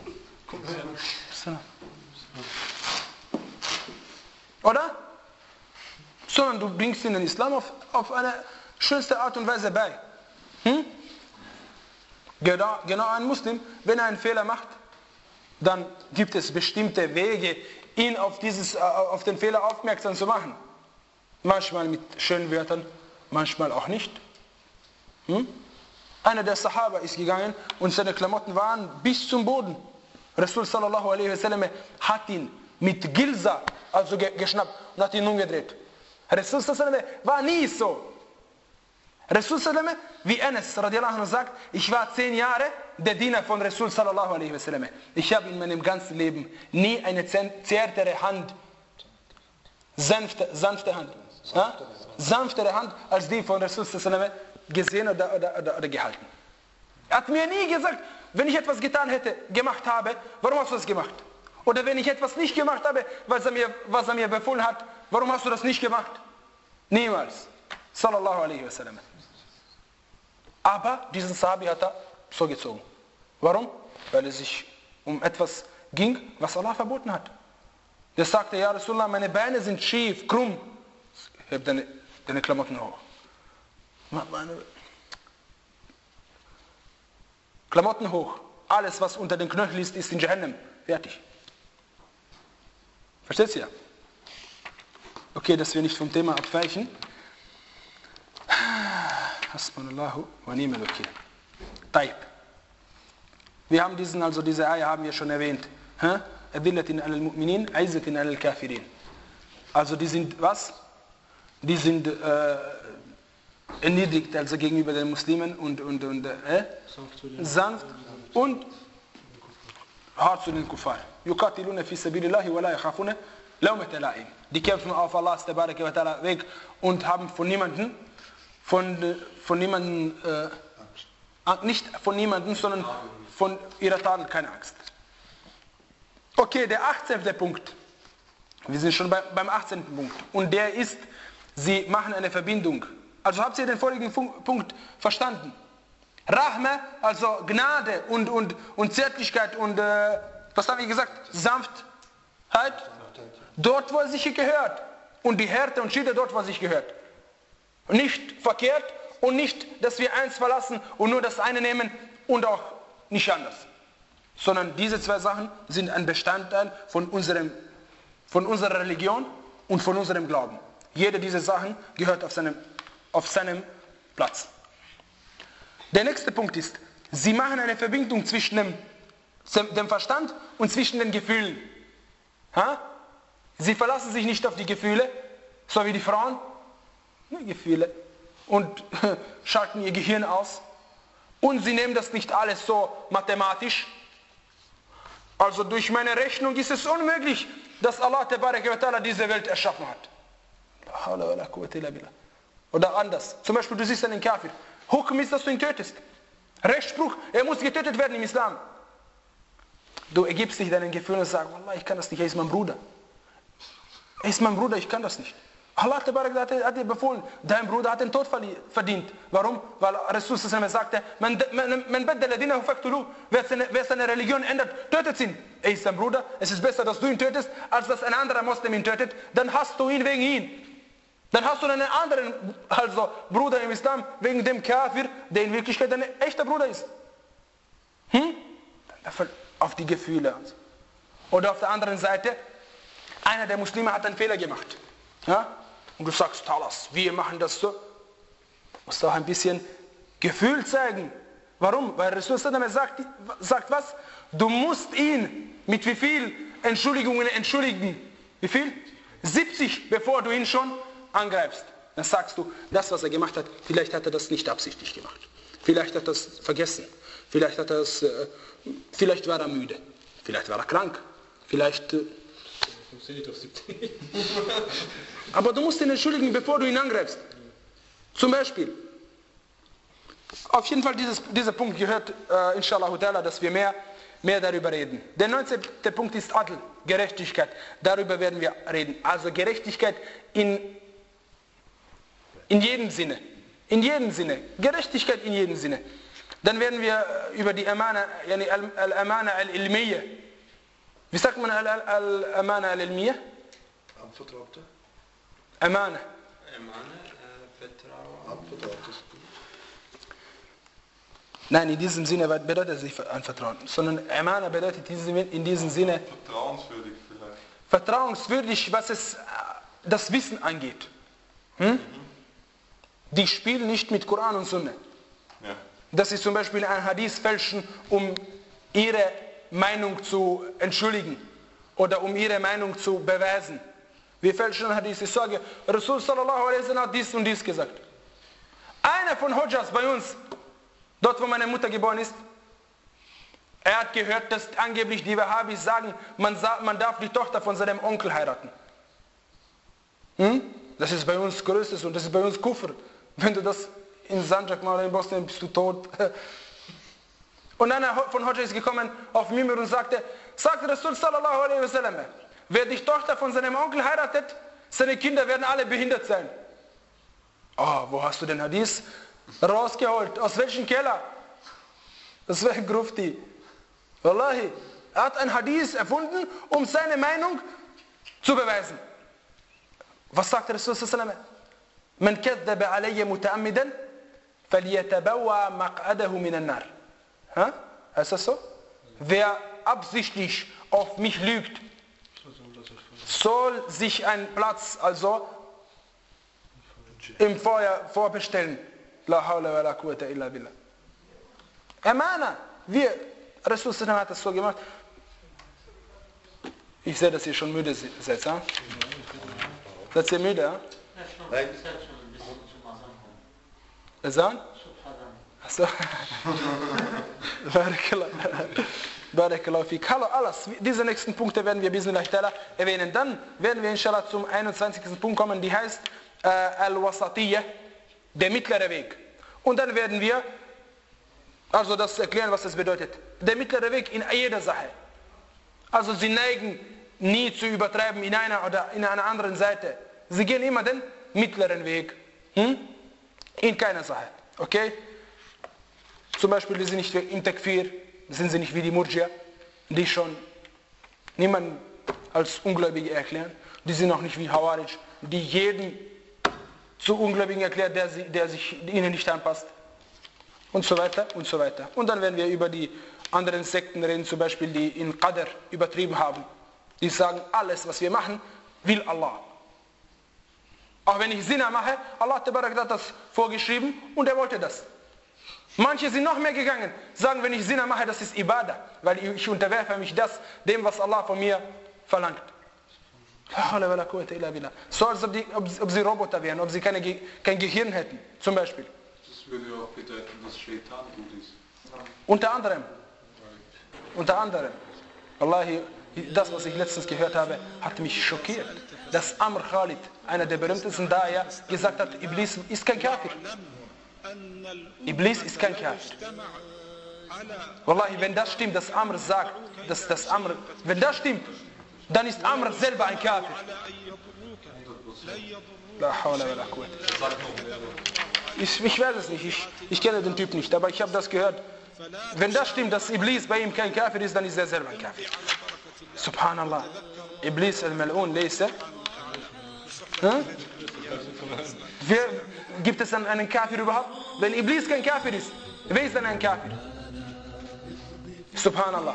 Oder? Sondern du bringst ihn den Islam auf, auf eine schönste Art und Weise bei. Hm? Genau, genau ein Muslim, wenn er einen Fehler macht, dann gibt es bestimmte Wege, ihn auf, dieses, auf den Fehler aufmerksam zu machen. Manchmal mit schönen Wörtern, manchmal auch nicht. Hm? Einer der Sahaba ist gegangen und seine Klamotten waren bis zum Boden. Rasul sallallahu alaihi wasallam hat ihn mit Gilsa also ge geschnappt und hat ihn umgedreht. Rasul sallallahu alaihi wasallam war nie so. Rasul sallallahu alaihi wasallam, wie Anas radiallahu anhu sagt, ich war zehn Jahre der Diener von Rasul sallallahu alaihi wasallam. Ich habe in meinem ganzen Leben nie eine zärtere Hand, sanfte, sanfte Hand, sanftere, sanftere Hand als die von Rasul sallallahu alaihi wasallam gesehen oder, oder, oder, oder gehalten. Er hat mir nie gesagt, wenn ich etwas getan hätte, gemacht habe, warum hast du das gemacht? Oder wenn ich etwas nicht gemacht habe, was er mir, was er mir befohlen hat, warum hast du das nicht gemacht? Niemals. Sallallahu alaihi wasallam. Aber diesen Sahabi hat er so gezogen. Warum? Weil es sich um etwas ging, was Allah verboten hat. Der sagte, ja Rasulullah, meine Beine sind schief, krumm. Heb deine, deine Klamotten hoch. Meine Klamotten hoch. Alles, was unter den Knöcheln ist, ist in Jahannam. Fertig. Versteht ihr? Okay, dass wir nicht vom Thema abweichen. Hasbunallahu wa ni'mal wakeel. Taib. Wir haben diesen, also diese Eier haben wir schon erwähnt. Adillatin al-Mu'minin, Aizzatin al-Kafirin. Also die sind was? Die sind äh, erniedrigt, also gegenüber den Muslimen und, und, und äh, sanft und hart zu den Kuffar. Yuqatiluna fi sabilillahi wa la yakhafuna lawmata la'im. Die kämpfen auf Allahs tabaraka wa ta'ala Weg und haben von niemanden von, von niemanden äh, nicht von niemanden, sondern von ihrer Tadel keine Angst. Okay, der achtzehnte Punkt. Wir sind schon bei, beim achtzehnten Punkt. Und der ist, sie machen eine Verbindung. Also habt ihr den vorigen Punkt verstanden? Rahma, also Gnade und, und, und Zärtlichkeit und, äh, was haben wir gesagt? Sanftheit. Dort, wo es sich gehört. Und die Härte und Schiede dort, wo es sich gehört. Nicht verkehrt und nicht, dass wir eins verlassen und nur das eine nehmen und auch nicht anders. Sondern diese zwei Sachen sind ein Bestandteil von, unserem, von unserer Religion und von unserem Glauben. Jede dieser Sachen gehört auf seinem, auf seinem Platz. Der nächste Punkt ist, sie machen eine Verbindung zwischen dem, dem Verstand und zwischen den Gefühlen. Ha? Sie verlassen sich nicht auf die Gefühle, so wie die Frauen, ne, Gefühle, und schalten ihr Gehirn aus. Und sie nehmen das nicht alles so mathematisch. Also durch meine Rechnung ist es unmöglich, dass Allah diese Welt erschaffen hat. Oder anders. Zum Beispiel, du siehst einen Kafir. Hukum ist, dass du ihn tötest. Rechtsspruch, er muss getötet werden im Islam. Du ergibst dich deinen Gefühlen und sagst, Wallah, ich kann das nicht, er ist mein Bruder. Er ist mein Bruder, ich kann das nicht. Allah hat dir befohlen, dein Bruder hat den Tod verdient. Warum? Weil Rasul sagte, wer seine Religion ändert, tötet ihn. Er ist dein Bruder, es ist besser, dass du ihn tötest, als dass ein anderer Muslim ihn tötet. Dann hast du ihn wegen ihn. Dann hast du einen anderen also Bruder im Islam, wegen dem Kafir, der in Wirklichkeit ein echter Bruder ist. Hm? Auf die Gefühle. Oder auf der anderen Seite, einer der Muslime hat einen Fehler gemacht. Ja? Und du sagst, Talas, wir machen das so. Du musst auch ein bisschen Gefühl zeigen. Warum? Weil Rasul sagt, sagt was? Du musst ihn mit wie viel Entschuldigungen entschuldigen? Wie viel? siebzig, bevor du ihn schon angreifst. Dann sagst du, das, was er gemacht hat, vielleicht hat er das nicht absichtlich gemacht. Vielleicht hat er das vergessen. Vielleicht hat er es, äh, vielleicht war er müde. Vielleicht war er krank. Vielleicht... Äh, Aber du musst ihn entschuldigen, bevor du ihn angreifst. Zum Beispiel, auf jeden Fall dieses, dieser Punkt gehört, äh, inshallah, dass wir mehr, mehr darüber reden. Der neunzehnte Punkt ist Adl, Gerechtigkeit. Darüber werden wir reden. Also Gerechtigkeit in, in jedem Sinne. In jedem Sinne. Gerechtigkeit in jedem Sinne. Dann werden wir über die Amana, yani Al-Amana Al-Ilmiyya. Wie sagt man Al-Amana Al-Ilmiyya? Anvertraute. Amana. Amana, äh, Vertrauen. Anvertrautes. Nein, in diesem Sinne bedeutet es nicht anvertrauen, sondern Amana bedeutet in diesem Sinne vertrauenswürdig vielleicht. Vertrauenswürdig, was es das Wissen angeht. Hm? Mhm. Die spielen nicht mit Koran und Sunna. Ja. Dass sie zum Beispiel ein Hadith fälschen, um ihre Meinung zu entschuldigen oder um ihre Meinung zu beweisen. Wir fälschen ein Hadith. Ich sage, Rasul sallallahu alaihi wasallam hat dies und dies gesagt. Einer von Hujjas bei uns, dort wo meine Mutter geboren ist, er hat gehört, dass angeblich die Wahhabis sagen, man, man darf die Tochter von seinem Onkel heiraten. Hm? Das ist bei uns Größtes und das ist bei uns Kufr. Wenn du das in Sanjak mal in Bosnien bist du tot. Und einer von Hodja ist gekommen auf Mimir und sagte, sagte Rasul sallallahu alaihi wasallam, wer die Tochter von seinem Onkel heiratet, seine Kinder werden alle behindert sein. Oh, wo hast du den Hadith rausgeholt? Aus welchem Keller? Das wäre Grufti. Wallahi, er hat ein Hadith erfunden, um seine Meinung zu beweisen. Was sagt Rasul sallallahu alaihi wasallam? Man kadhaba alayya muta'ammidan falyatabawwa maq'adahu minan nar. Ha? Heißt das so? Wer absichtlich auf mich lügt, soll sich einen Platz also im Feuer vorbestellen. La hawla wa la quwwata illa billah. Amana. Wir, Rasul sallallahu hat das so gemacht. Ich sehe, dass ihr schon müde seid. Ha? Seid ihr müde? Ha? Nein. Azan? Achso. Barakallah. Barakallah fik. Hallo, alles. Diese nächsten Punkte werden wir bismillah ta'ala erwähnen. Dann werden wir inshallah zum einundzwanzigsten Punkt kommen, die heißt äh, Al-Wasatiyya, der mittlere Weg. Und dann werden wir also das erklären, was das bedeutet. Der mittlere Weg in jeder Sache. Also sie neigen nie zu übertreiben in einer oder in einer anderen Seite. Sie gehen immer den mittleren Weg. Hm? In keiner Sache. Okay? Zum Beispiel, die sind nicht im Takfir, sind sie nicht wie die Murjia, die schon niemanden als Ungläubige erklären. Die sind auch nicht wie Hawarij, die jeden zu Ungläubigen erklärt, der, sie, der sich ihnen nicht anpasst. Und so weiter und so weiter. Und dann werden wir über die anderen Sekten reden, zum Beispiel die in Qadr übertrieben haben. Die sagen, alles was wir machen, will Allah. Auch wenn ich Zina mache, Allah hat das vorgeschrieben und er wollte das. Manche sind noch mehr gegangen, sagen, wenn ich Zina mache, das ist Ibadah, weil ich unterwerfe mich das, dem, was Allah von mir verlangt. So als ob, die, ob, ob sie Roboter wären, ob sie keine, kein Gehirn hätten, zum Beispiel. Das würde ja auch bedeuten, dass Shaitan gut ist. Unter anderem. Unter anderem. Wallahi, das, was ich letztens gehört habe, hat mich schockiert. Dass Amr Khalid, einer der berühmtesten Da'ia, gesagt hat, Iblis ist kein Kafir. Iblis ist kein Kafir. Wallahi, wenn das stimmt, dass Amr sagt, dass das Amr, wenn das stimmt, dann ist Amr selber ein Kafir. La hawla wa la quwwata. Ich, ich weiß es nicht, ich, ich kenne den Typ nicht, aber ich habe das gehört. Wenn das stimmt, dass Iblis bei ihm kein Kafir ist, dann ist er selber ein Kafir. Subhanallah. Iblis al-Mal'un laysa. Hm? Wer, gibt es dann einen Kafir überhaupt? Wenn Iblis kein Kafir ist, wer ist dann ein Kafir? Subhanallah.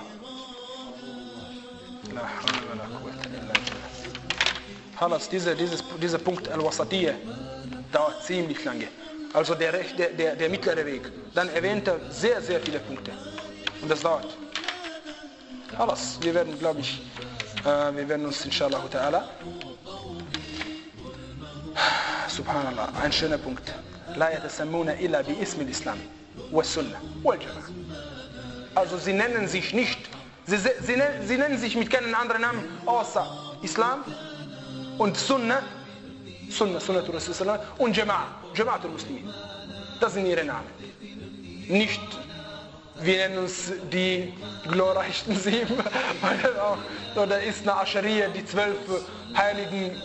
Halas, dieser, dieses, dieser Punkt Al-Wasatiyya dauert ziemlich lange. Also der, der, der, der mittlere Weg. Dann erwähnt er sehr, sehr viele Punkte. Und das dauert. Halas, wir werden, glaube ich, äh, wir werden uns inshallah ta'ala, Subhanallah, ein schöner Punkt. La yatasammuna illa bi ismi al-Islam wa Sunnah wal Jama'a. Also sie nennen sich nicht, sie, sie, sie nennen sich mit keinem anderen Namen außer Islam und Sunnah, Sunnah, Sunnah und Jama'a. Jamaat al-Muslimin. Das sind ihre Namen. Nicht, wir nennen uns die glorreichsten sieben, oder Isna Ashariya, die zwölf Heiligen.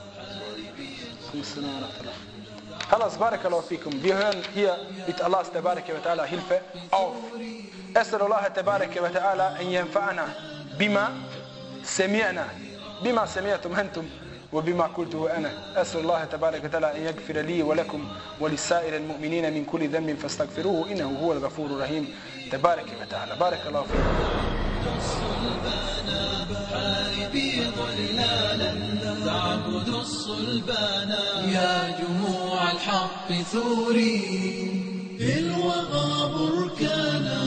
Khalas, barakallahu fikum. Wir hören hier mit Allahs tabaraka wa ta'ala Hilfe auf. أسأل الله تبارك وتعالى أن ينفعنا بما سمعنا بما سمعتم أنتم وبما قلته أنا. أسأل الله تبارك وتعالى أن يغفر لي ولكم ولسائر المؤمنين من كل ذنب فاستغفروه إنه هو الغفور الرحيم تبارك وتعالى. بارك الله فيكم. حاربي ظلالا تعبد الصلبان يا جموع الحق ثوري في الوغى بركانا